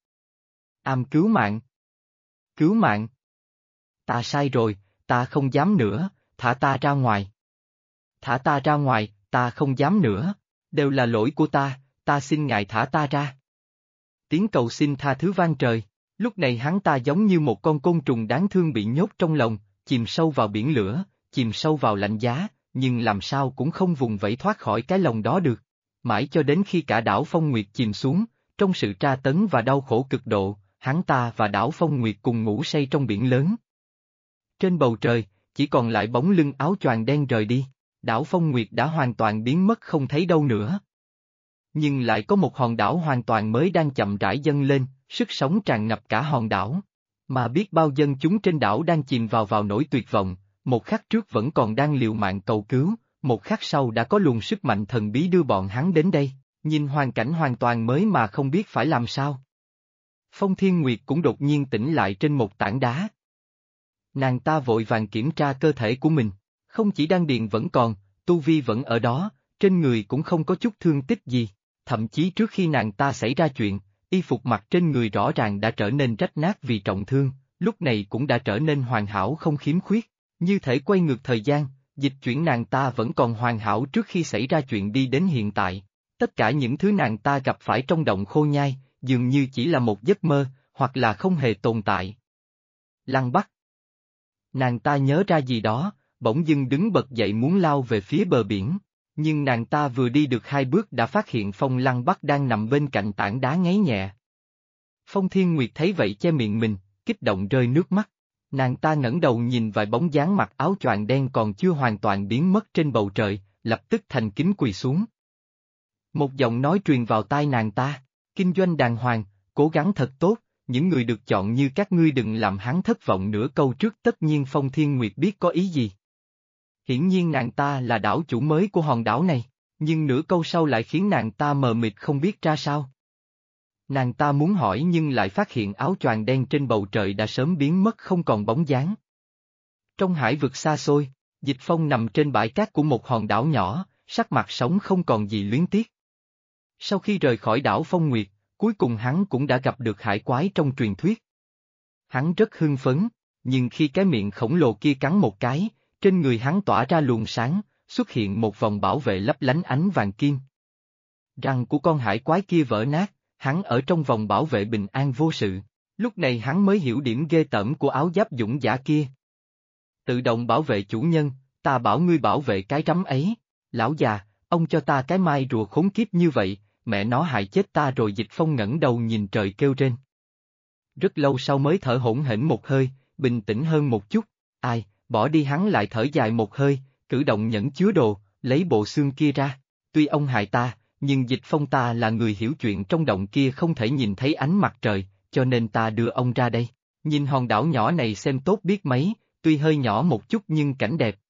Cứu mạng! Cứu mạng! Ta sai rồi, ta không dám nữa, thả ta ra ngoài. Thả ta ra ngoài, ta không dám nữa, đều là lỗi của ta xin ngài thả ta ra. Tiếng cầu xin tha thứ vang trời, lúc này hắn ta giống như một con côn trùng đáng thương bị nhốt trong lồng, chìm sâu vào biển lửa, chìm sâu vào lạnh giá, nhưng làm sao cũng không vùng vẫy thoát khỏi cái lồng đó được. Mãi cho đến khi cả đảo Phong Nguyệt chìm xuống, trong sự tra tấn và đau khổ cực độ, hắn ta và đảo Phong Nguyệt cùng ngủ say trong biển lớn. Trên bầu trời, chỉ còn lại bóng lưng áo choàng đen rời đi, đảo Phong Nguyệt đã hoàn toàn biến mất không thấy đâu nữa. Nhưng lại có một hòn đảo hoàn toàn mới đang chậm rãi dâng lên, sức sống tràn ngập cả hòn đảo. Mà biết bao dân chúng trên đảo đang chìm vào nỗi tuyệt vọng, một khắc trước vẫn còn đang liều mạng cầu cứu, một khắc sau đã có luồng sức mạnh thần bí đưa bọn hắn đến đây, nhìn hoàn cảnh hoàn toàn mới mà không biết phải làm sao. Phong Thiên Nguyệt cũng đột nhiên tỉnh lại trên một tảng đá. Nàng ta vội vàng kiểm tra cơ thể của mình, không chỉ đan điền vẫn còn, tu vi vẫn ở đó, trên người cũng không có chút thương tích gì, thậm chí trước khi nàng ta xảy ra chuyện, y phục mặc trên người rõ ràng đã trở nên rách nát vì trọng thương, lúc này cũng đã trở nên hoàn hảo không khiếm khuyết, như thể quay ngược thời gian, dịch chuyển nàng ta vẫn còn hoàn hảo trước khi xảy ra chuyện đi đến hiện tại. Tất cả những thứ nàng ta gặp phải trong động Khô Nhai, dường như chỉ là một giấc mơ, hoặc là không hề tồn tại. Lăng Bắc. Nàng ta nhớ ra gì đó, bỗng dưng đứng bật dậy muốn lao về phía bờ biển, nhưng nàng ta vừa đi được 2 bước đã phát hiện Phong Lăng Bắc đang nằm bên cạnh tảng đá ngáy nhẹ. Phong Thiên Nguyệt thấy vậy che miệng mình, kích động rơi nước mắt. Nàng ta ngẩng đầu nhìn vài bóng dáng mặc áo choàng đen còn chưa hoàn toàn biến mất trên bầu trời, lập tức thành kính quỳ xuống. Một giọng nói truyền vào tai nàng ta, kinh doanh đàng hoàng, cố gắng thật tốt, những người được chọn như các ngươi đừng làm hắn thất vọng nửa câu trước. Tất nhiên Phong Thiên Nguyệt biết có ý gì. Hiển nhiên nàng ta là đảo chủ mới của hòn đảo này, nhưng nửa câu sau lại khiến nàng ta mờ mịt không biết ra sao. Nàng ta muốn hỏi nhưng lại phát hiện áo choàng đen trên bầu trời đã sớm biến mất không còn bóng dáng. Trong hải vực xa xôi, Dịch Phong nằm trên bãi cát của một hòn đảo nhỏ, sắc mặt sống không còn gì luyến tiếc. Sau khi rời khỏi đảo Phong Nguyệt, cuối cùng hắn cũng đã gặp được hải quái trong truyền thuyết. Hắn rất hưng phấn, nhưng khi cái miệng khổng lồ kia cắn một cái, trên người hắn tỏa ra luồng sáng, xuất hiện một vòng bảo vệ lấp lánh ánh vàng kim. Răng của con hải quái kia vỡ nát, hắn ở trong vòng bảo vệ bình an vô sự. Lúc này hắn mới hiểu điểm ghê tởm của áo giáp dũng giả kia. Tự động bảo vệ chủ nhân, ta bảo ngươi bảo vệ cái rắm ấy. Lão già, ông cho ta cái mai rùa khốn kiếp như vậy, mẹ nó hại chết ta rồi. Dịch Phong ngẩng đầu nhìn trời kêu rên. Rất lâu sau mới thở hổn hển một hơi, bình tĩnh hơn một chút. Ai, bỏ đi. Hắn lại thở dài một hơi, cử động nhẫn chứa đồ, lấy bộ xương kia ra. Tuy ông hại ta, nhưng Dịch Phong ta là người hiểu chuyện, trong động kia không thể nhìn thấy ánh mặt trời, cho nên ta đưa ông ra đây. Nhìn hòn đảo nhỏ này xem tốt biết mấy, tuy hơi nhỏ một chút nhưng cảnh đẹp.